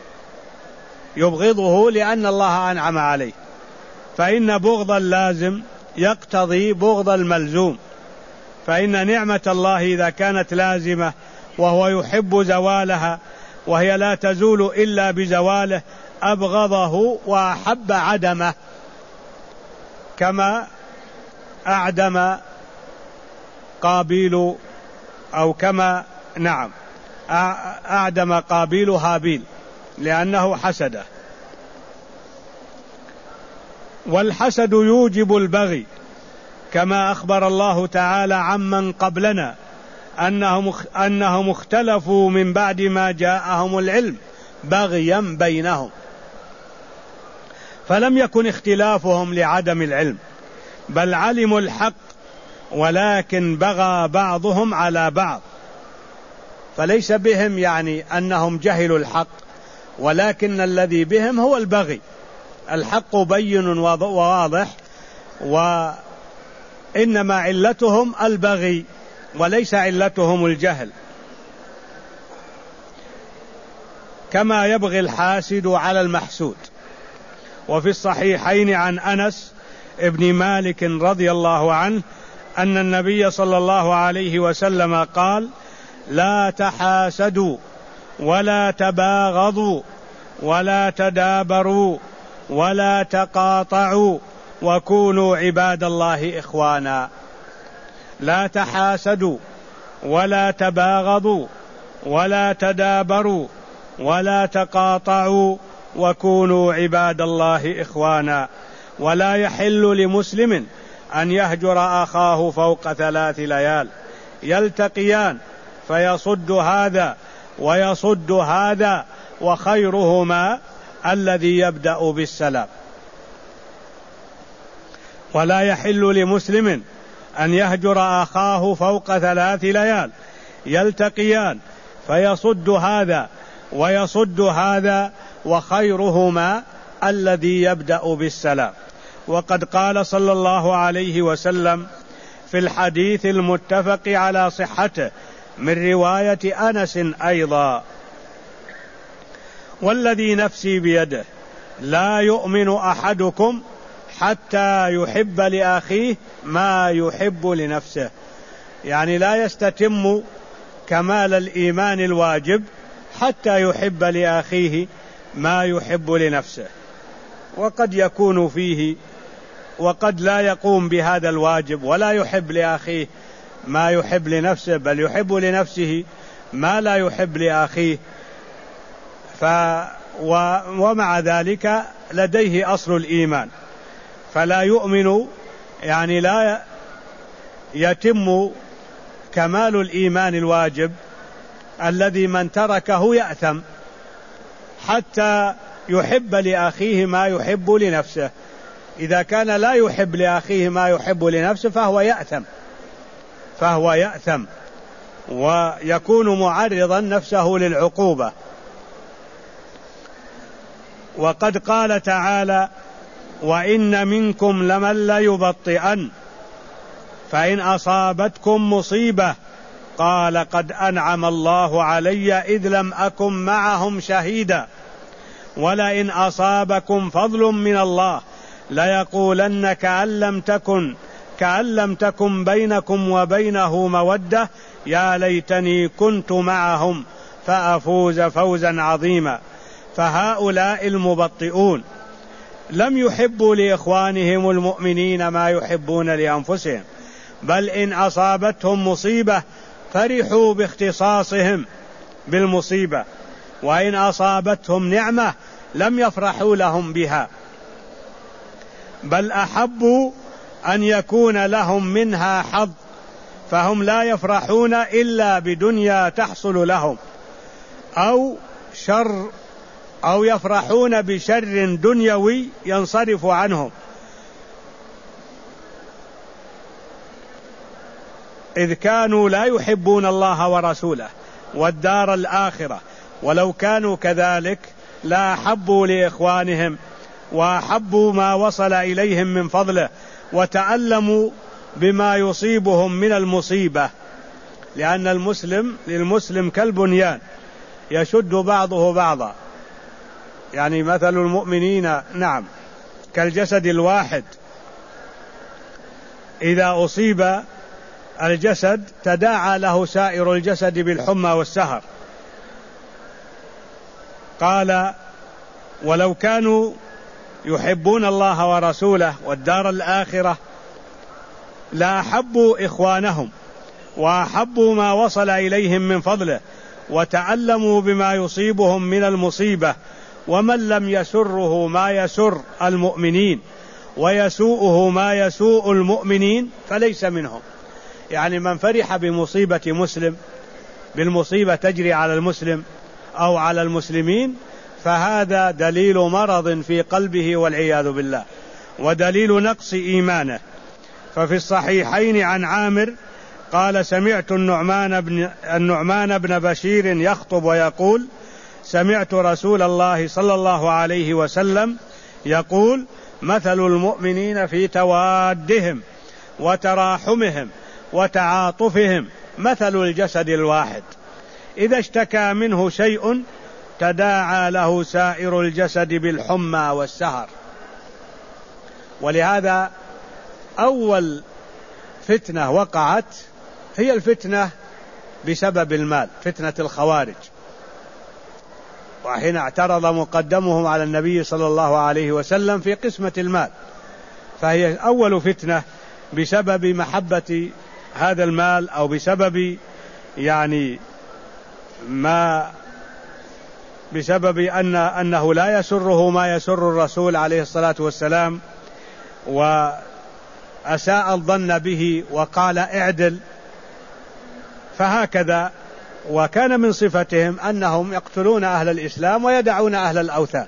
يبغضه لأن الله أنعم عليه. فإن بغض اللازم يقتضي بغض الملزوم، فإن نعمة الله إذا كانت لازمة وهو يحب زوالها وهي لا تزول إلا بزواله أبغضه وأحب عدمه، كما أعدم قابيل أو كما أعدم قابيل هابيل لأنه حسده. والحسد يوجب البغي، كما أخبر الله تعالى عمن قبلنا أنهم اختلفوا من بعد ما جاءهم العلم بغيا بينهم، فلم يكن اختلافهم لعدم العلم، بل علموا الحق ولكن بغى بعضهم على بعض. فليس بهم يعني أنهم جهلوا الحق، ولكن الذي بهم هو البغي. الحق بين وواضح، وإنما علتهم البغي وليس علتهم الجهل، كما يبغي الحاسد على المحسود. وفي الصحيحين عن أنس ابن مالك رضي الله عنه أن النبي صلى الله عليه وسلم قال: لا تحاسدوا ولا تباغضوا ولا تدابروا ولا تقاطعوا وكونوا عباد الله إخوانا. لا تحاسدوا ولا تباغضوا ولا تدابروا ولا تقاطعوا وكونوا عباد الله إخوانا. ولا يحل لمسلم أن يهجر أخاه فوق 3 ليال يلتقيان فيصد هذا ويصد هذا، وخيرهما الذي يبدأ بالسلام. ولا يحل لمسلم أن يهجر أخاه فوق 3 ليال يلتقيان فيصد هذا ويصد هذا، وخيرهما الذي يبدأ بالسلام. وقد قال صلى الله عليه وسلم في الحديث المتفق على صحته من رواية أنس أيضا: والذي نفسي بيده لا يؤمن أحدكم حتى يحب لأخيه ما يحب لنفسه. يعني لا يستتم كمال الإيمان الواجب حتى يحب لأخيه ما يحب لنفسه. وقد يكون فيه وقد لا يقوم بهذا الواجب ولا يحب لأخيه ما يحب لنفسه، بل يحب لنفسه ما لا يحب لأخيه، ومع ذلك لديه أصل الإيمان، فلا يؤمن، يعني لا يتم كمال الإيمان الواجب الذي من تركه يأثم حتى يحب لأخيه ما يحب لنفسه. إذا كان لا يحب لأخيه ما يحب لنفسه فهو يأثم ويكون معرضا نفسه للعقوبة. وقد قال تعالى: وإن منكم لمن ليبطئن فإن أصابتكم مصيبة قال قد أنعم الله علي إذ لم أكن معهم شهيدا ولئن أصابكم فضل من الله ليقولن كأن لم تكن كأن لم تكن بينكم وبينه مودة يا ليتني كنت معهم فأفوز فوزا عظيما. فهؤلاء المبطئون لم يحبوا لإخوانهم المؤمنين ما يحبون لأنفسهم، بل إن أصابتهم مصيبة فرحوا باختصاصهم بالمصيبة، وإن أصابتهم نعمة لم يفرحوا لهم بها، بل أحبوا أن يكون لهم منها حظ، فهم لا يفرحون إلا بدنيا تحصل لهم أو شر، أو يفرحون بشر دنيوي ينصرف عنهم، إذ كانوا لا يحبون الله ورسوله والدار الآخرة، ولو كانوا كذلك لا أحبوا لإخوانهم وأحبوا ما وصل إليهم من فضله وتألموا بما يصيبهم من المصيبة، لأن المسلم للمسلم كالبنيان يشد بعضه بعضا، يعني مثل المؤمنين نعم كالجسد الواحد، إذا أصيب الجسد تداعى له سائر الجسد بالحمى والسهر. قال ولو كانوا يحبون الله ورسوله والدار الآخرة لا أحبوا إخوانهم وأحبوا ما وصل إليهم من فضله وتألموا بما يصيبهم من المصيبة. ومن لم يسره ما يسر المؤمنين ويسوءه ما يسوء المؤمنين فليس منهم. يعني من فرح بمصيبة مسلم، بالمصيبة تجري على المسلم أو على المسلمين، فهذا دليل مرض في قلبه والعياذ بالله، ودليل نقص إيمانه. ففي الصحيحين عن عامر قال سمعت النعمان بن بشير يخطب ويقول سمعت رسول الله صلى الله عليه وسلم يقول مثل المؤمنين في توادهم وتراحمهم وتعاطفهم مثل الجسد الواحد إذا اشتكى منه شيء تداعى له سائر الجسد بالحمى والسهر. ولهذا أول فتنة وقعت هي الفتنة بسبب المال، فتنة الخوارج، وحين اعترض مقدمهم على النبي صلى الله عليه وسلم في قسمة المال، فهي أول فتنة بسبب محبة هذا المال، أو بسبب يعني ما بسبب أنه لا يسره ما يسر الرسول عليه الصلاة والسلام، وأساء الظن به وقال اعدل. فهكذا، وكان من صفتهم أنهم يقتلون أهل الإسلام ويدعون أهل الأوثان،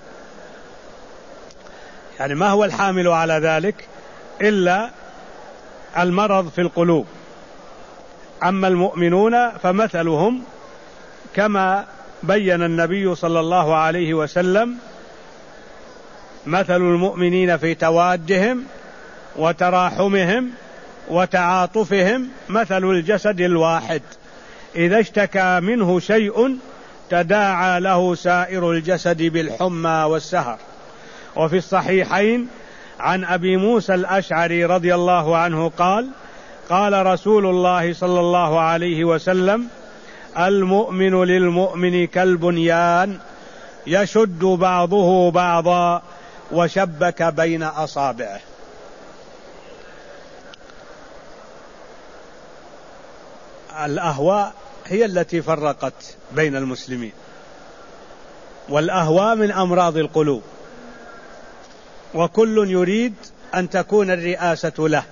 يعني ما هو الحامل على ذلك إلا المرض في القلوب. أما المؤمنون فمثلهم كما بين النبي صلى الله عليه وسلم مثل المؤمنين في توادهم وتراحمهم وتعاطفهم مثل الجسد الواحد إذا اشتكى منه شيء تداعى له سائر الجسد بالحمى والسهر. وفي الصحيحين عن أبي موسى الأشعري رضي الله عنه قال قال رسول الله صلى الله عليه وسلم المؤمن للمؤمن كالبنيان يشد بعضه بعضا وشبك بين أصابعه. الأهواء هي التي فرقت بين المسلمين، والأهواء من أمراض القلوب، وكل يريد أن تكون الرئاسة له،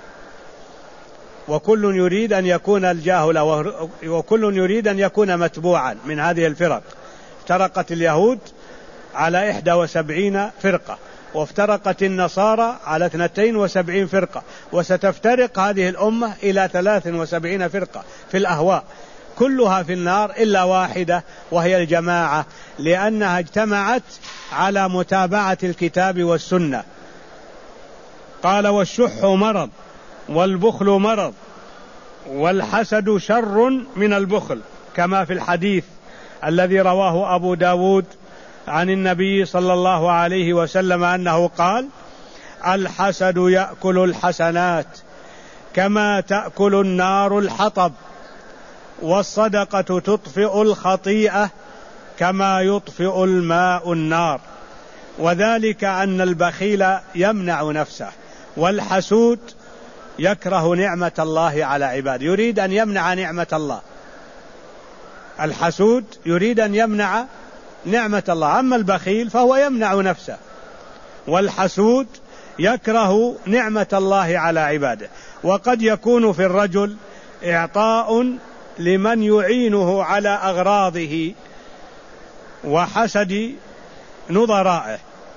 وكل يريد أن يكون الجاه له، وكل يريد أن يكون متبوعا من هذه الفرق. افترقت اليهود على 71 فرقة، وافترقت النصارى على 72 فرقة، وستفترق هذه الأمة إلى 73 فرقة في الأهواء، كلها في النار إلا واحدة وهي الجماعة، لأنها اجتمعت على متابعة الكتاب والسنة. قال والشح مرض والبخل مرض والحسد شر من البخل، كما في الحديث الذي رواه أبو داود عن النبي صلى الله عليه وسلم أنه قال الحسد يأكل الحسنات كما تأكل النار الحطب، والصدقة تطفئ الخطيئة كما يطفئ الماء النار. وذلك أن البخيل يمنع نفسه، والحسود يكره نعمة الله على عباده، يريد أن يمنع نعمة الله. الحسود يريد أن يمنع نعمة الله، أما البخيل فهو يمنع نفسه، والحسود يكره نعمة الله على عباده. وقد يكون في الرجل إعطاء لمن يعينه على أغراضه وحسد نظرائه،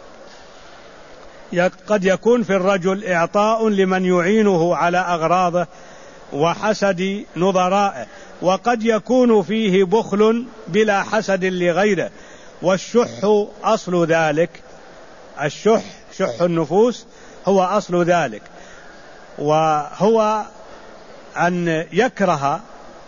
قد يكون في الرجل إعطاء لمن يعينه على أغراضه وحسد نظرائه، وقد يكون فيه بخل بلا حسد لغيره. والشح أصل ذلك، الشح شح النفوس هو أصل ذلك، وهو أن يكره،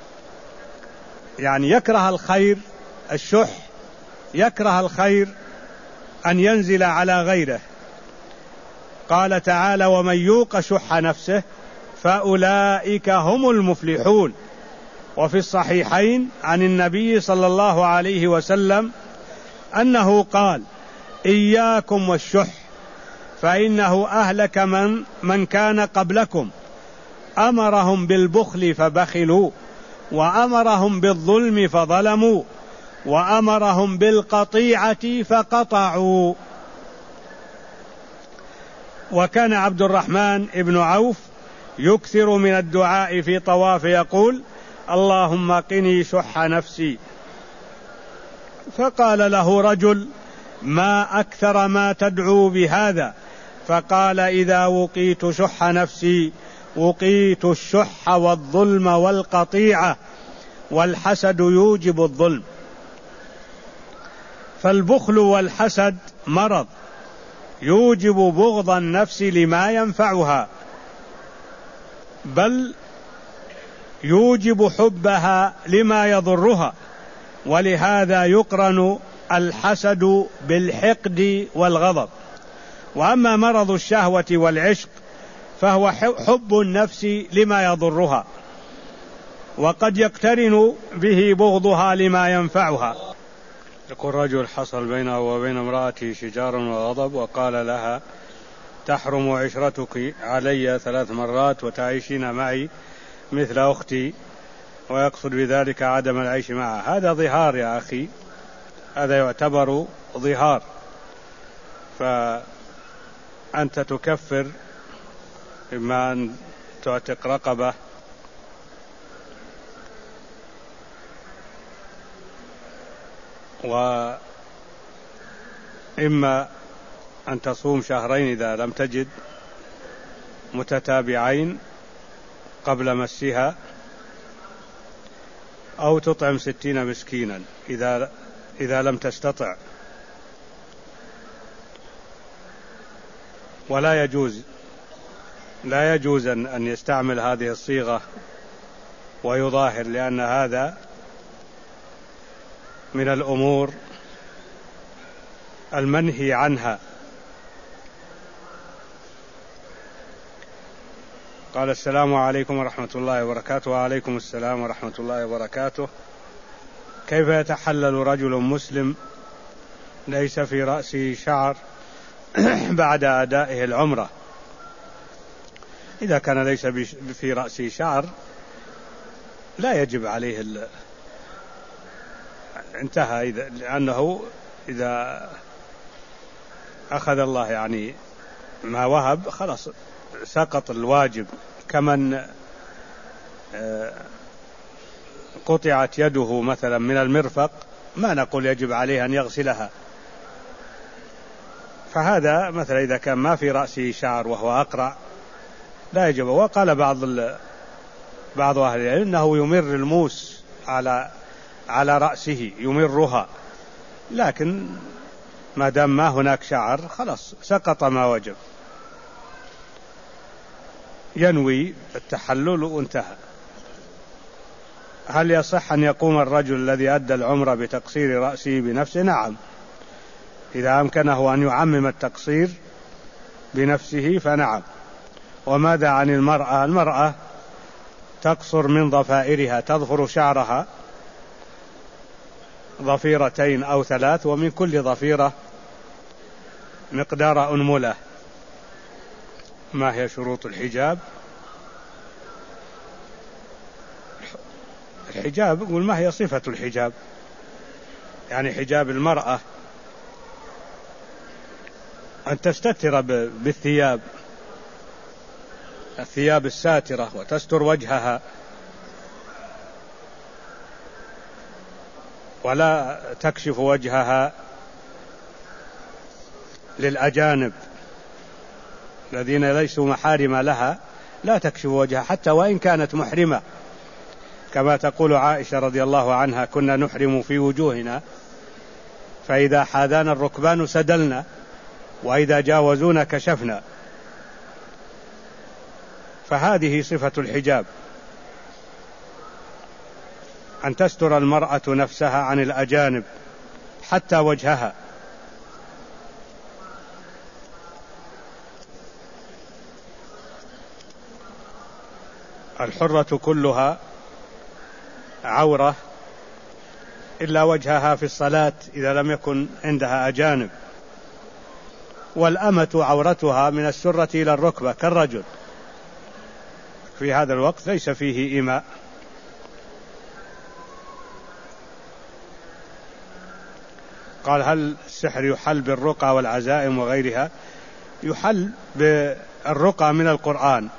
يعني يكره الخير. الشح يكره الخير أن ينزل على غيره. قال تعالى: ومن يوق شح نفسه فأولئك هم المفلحون. وفي الصحيحين عن النبي صلى الله عليه وسلم أنه قال: إياكم والشح فإنه أهلك من كان قبلكم، أمرهم بالبخل فبخلوا، وأمرهم بالظلم فظلموا، وأمرهم بالقطيعة فقطعوا. وكان عبد الرحمن بن عوف يكثر من الدعاء في طواف يقول: اللهم قني شح نفسي. فقال له رجل: ما أكثر ما تدعو بهذا؟ فقال: إذا وقيت شح نفسي وقيت الشح والظلم والقطيعة، والحسد يوجب الظلم. فالبخل والحسد مرض يوجب بغض النفس لما ينفعها، بل يوجب حبها لما يضرها، ولهذا يقرن الحسد بالحقد والغضب. وأما مرض الشهوة والعشق فهو حب النفس لما يضرها، وقد يقترن به بغضها لما ينفعها. يقول: رجل حصل بينه وبين امرأته شجار وغضب، وقال لها: تحرم عشرتك علي 3 مرات وتعيشين معي مثل أختي، ويقصد بذلك عدم العيش معها. هذا ظهار يا أخي، هذا يعتبر ظهار، فأنت تكفر إما أن تعتق رقبة وإما أن تصوم 2 إذا لم تجد متتابعين قبل مسها، أو تطعم 60 مسكينا إذا لم تستطع. ولا يجوز أن يستعمل هذه الصيغة ويظاهر، لأن هذا من الأمور المنهي عنها. قال: السلام عليكم ورحمة الله وبركاته. وعليكم السلام ورحمة الله وبركاته. كيف يتحلل رجل مسلم ليس في رأسه شعر بعد أدائه العمرة؟ إذا كان ليس في رأسه شعر لا يجب عليه انتهى، لأنه إذا أخذ الله يعني ما وهب خلاص سقط الواجب. كمن قطعت يده مثلا من المرفق ما نقول يجب عليه أن يغسلها، فهذا مثلا إذا كان ما في رأسه شعر وهو أقرع لا يجب. وقال بعض أهل العلم إنه يمر الموس على رأسه، يمرها، لكن ما دام ما هناك شعر خلاص سقط ما وجب، ينوي التحلل وانتهى. هل يصح أن يقوم الرجل الذي أدى العمرة بتقصير رأسه بنفسه؟ نعم، إذا أمكنه أن يعمم التقصير بنفسه فنعم. وماذا عن المرأة؟ المرأة تقصر من ضفائرها، تظفر شعرها ضفيرتين أو 3، ومن كل ضفيرة مقدار أنملة. ما هي شروط الحجاب؟ الحجاب يقول ما هي صفة الحجاب؟ يعني حجاب المرأة أن تستتر بالثياب، الثياب الساترة، وتستر وجهها ولا تكشف وجهها للأجانب الذين ليسوا محارم لها، لا تكشف وجهها حتى وإن كانت محرمة، كما تقول عائشة رضي الله عنها: كنا نحرم في وجوهنا فإذا حاذانا الركبان سدلنا وإذا جاوزونا كشفنا. فهذه صفة الحجاب، أن تستر المرأة نفسها عن الأجانب حتى وجهها. الحرة كلها عورة إلا وجهها في الصلاة إذا لم يكن عندها أجانب، والأمة عورتها من السرة إلى الركبة كالرجل، في هذا الوقت ليس فيه إماء. قال: هل السحر يحل بالرقى والعزائم وغيرها؟ يحل بالرقى من القرآن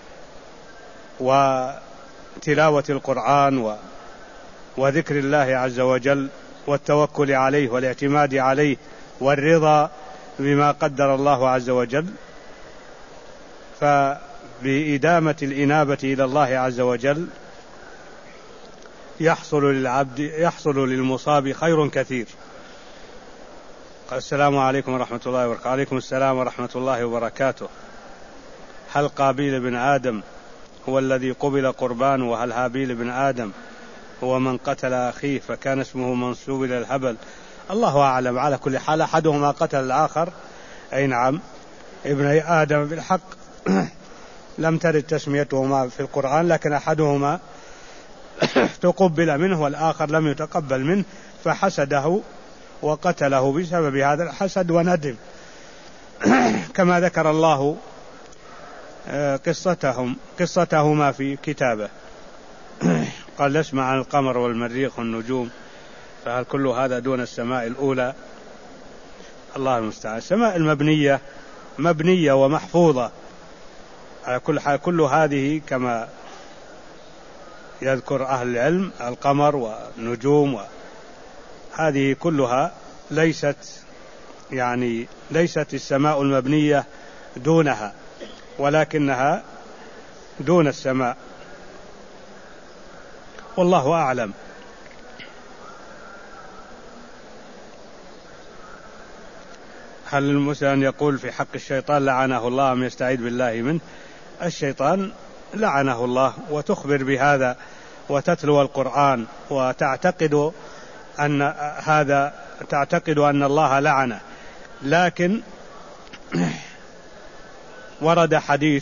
وتلاوة القرآن وذكر الله عز وجل والتوكل عليه والاعتماد عليه والرضا بما قدر الله عز وجل. فبإدامة الإنابة إلى الله عز وجل يحصل للمصاب خير كثير. السلام عليكم ورحمة الله وبركاته. عليكم السلام ورحمة الله وبركاته. هل قابيل بن آدم هو الذي قبل قربانه، وهل هابيل بن آدم هو من قتل أخيه فكان اسمه منسوب إلى الهبل؟ الله أعلم. على كل حال أحدهما قتل الآخر، أي نعم، ابن آدم بالحق لم ترد تسميتهما في القرآن، لكن أحدهما تقبل منه والآخر لم يتقبل منه فحسده وقتله بسبب هذا الحسد وندم كما ذكر الله قصتهما في كتابه. قال: نسمع عن القمر والمريخ والنجوم، فهل كل هذا دون السماء الأولى؟ الله المستعان. السماء المبنية مبنية ومحفوظة على كل حال. كل هذه كما يذكر أهل العلم، القمر والنجوم هذه كلها ليست السماء المبنية دونها، ولكنها دون السماء، والله أعلم. هل المسلم يقول في حق الشيطان لعنه الله أم يستعيذ بالله منه؟ الشيطان لعنه الله، وتخبر بهذا وتتلو القرآن وتعتقد أن الله لعنه. لكن ورد حديث: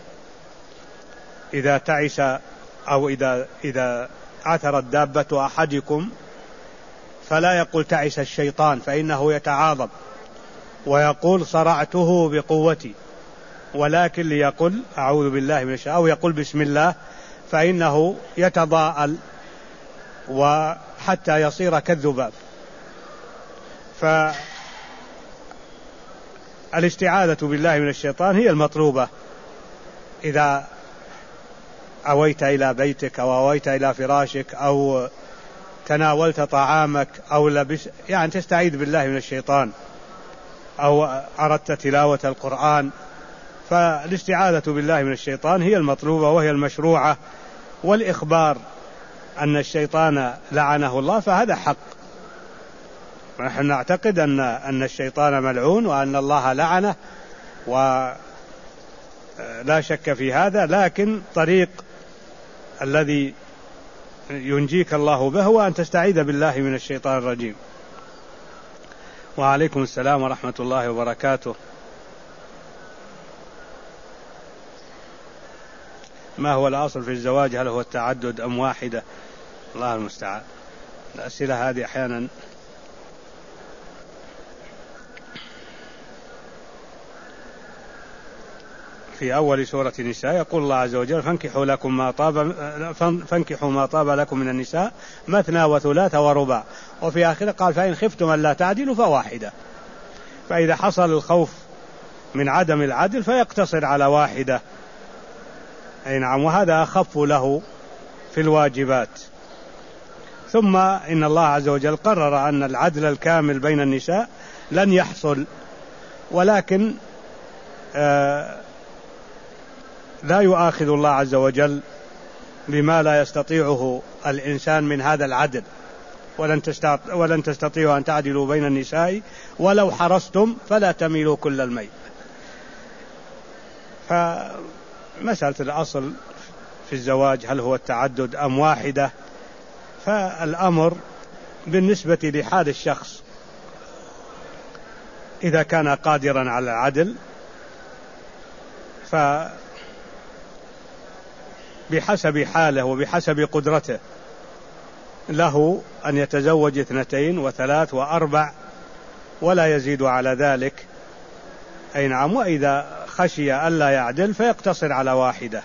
إذا تعس أو إذا عثرت دابة أحدكم فلا يقول تعس الشيطان، فإنه يتعاظم ويقول صرعته بقوتي، ولكن ليقل أعوذ بالله من الشيطان، أو يقول بسم الله، فإنه يتضاءل وحتى يصير كالذباب. فالاستعاذة بالله من الشيطان هي المطلوبة إذا أويت إلى بيتك أو أويت إلى فراشك أو تناولت طعامك أو يعني تستعيذ بالله من الشيطان، أو أردت تلاوة القرآن. فالاستعاذة بالله من الشيطان هي المطلوبة وهي المشروعة، والإخبار أن الشيطان لعنه الله فهذا حق. ونحن نعتقد أن الشيطان ملعون وأن الله لعنه، ولا شك في هذا، لكن طريق الذي ينجيك الله به هو أن تستعيذ بالله من الشيطان الرجيم. وعليكم السلام ورحمة الله وبركاته. ما هو الأصل في الزواج؟ هل هو التعدد أم واحدة؟ الله المستعان. الأسئلة هذه أحيانا في أول سورة النساء يقول الله عز وجل: فانكحوا ما طاب لكم من النساء مثنى وثلاث ورباع. وفي آخره قال: فإن خفتم ألا تعدلوا فواحدة. فإذا حصل الخوف من عدم العدل فيقتصر على واحدة. أي نعم، وهذا أخف له في الواجبات. ثم إن الله عز وجل قرر أن العدل الكامل بين النساء لن يحصل، ولكن لا يؤاخذ الله عز وجل بما لا يستطيعه الإنسان من هذا العدل. ولن تستطيعوا أن تعدلوا بين النساء ولو حرصتم فلا تميلوا كل الميل. فمسألة الأصل في الزواج هل هو التعدد أم واحدة، فالأمر بالنسبة لحال الشخص إذا كان قادرا على العدل فبحسب حاله وبحسب قدرته له أن يتزوج 2 و3 و4 ولا يزيد على ذلك. أي نعم. وإذا خشي ألا يعدل فيقتصر على واحدة.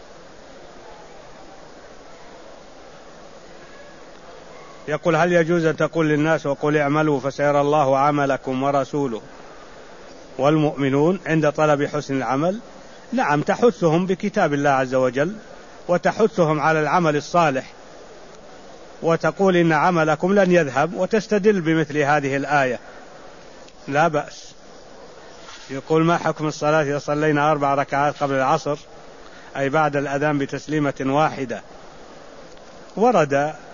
يقول: هل يجوز أن تقول للناس وقل اعملوا فسيرى الله عملكم ورسوله والمؤمنون عند طلب حسن العمل؟ نعم، تحثهم بكتاب الله عز وجل وتحثهم على العمل الصالح، وتقول إن عملكم لن يذهب، وتستدل بمثل هذه الآية، لا بأس. يقول: ما حكم الصلاة إذا صلينا 4 ركعات قبل العصر، أي بعد الأذان بتسليمة واحدة؟ ورد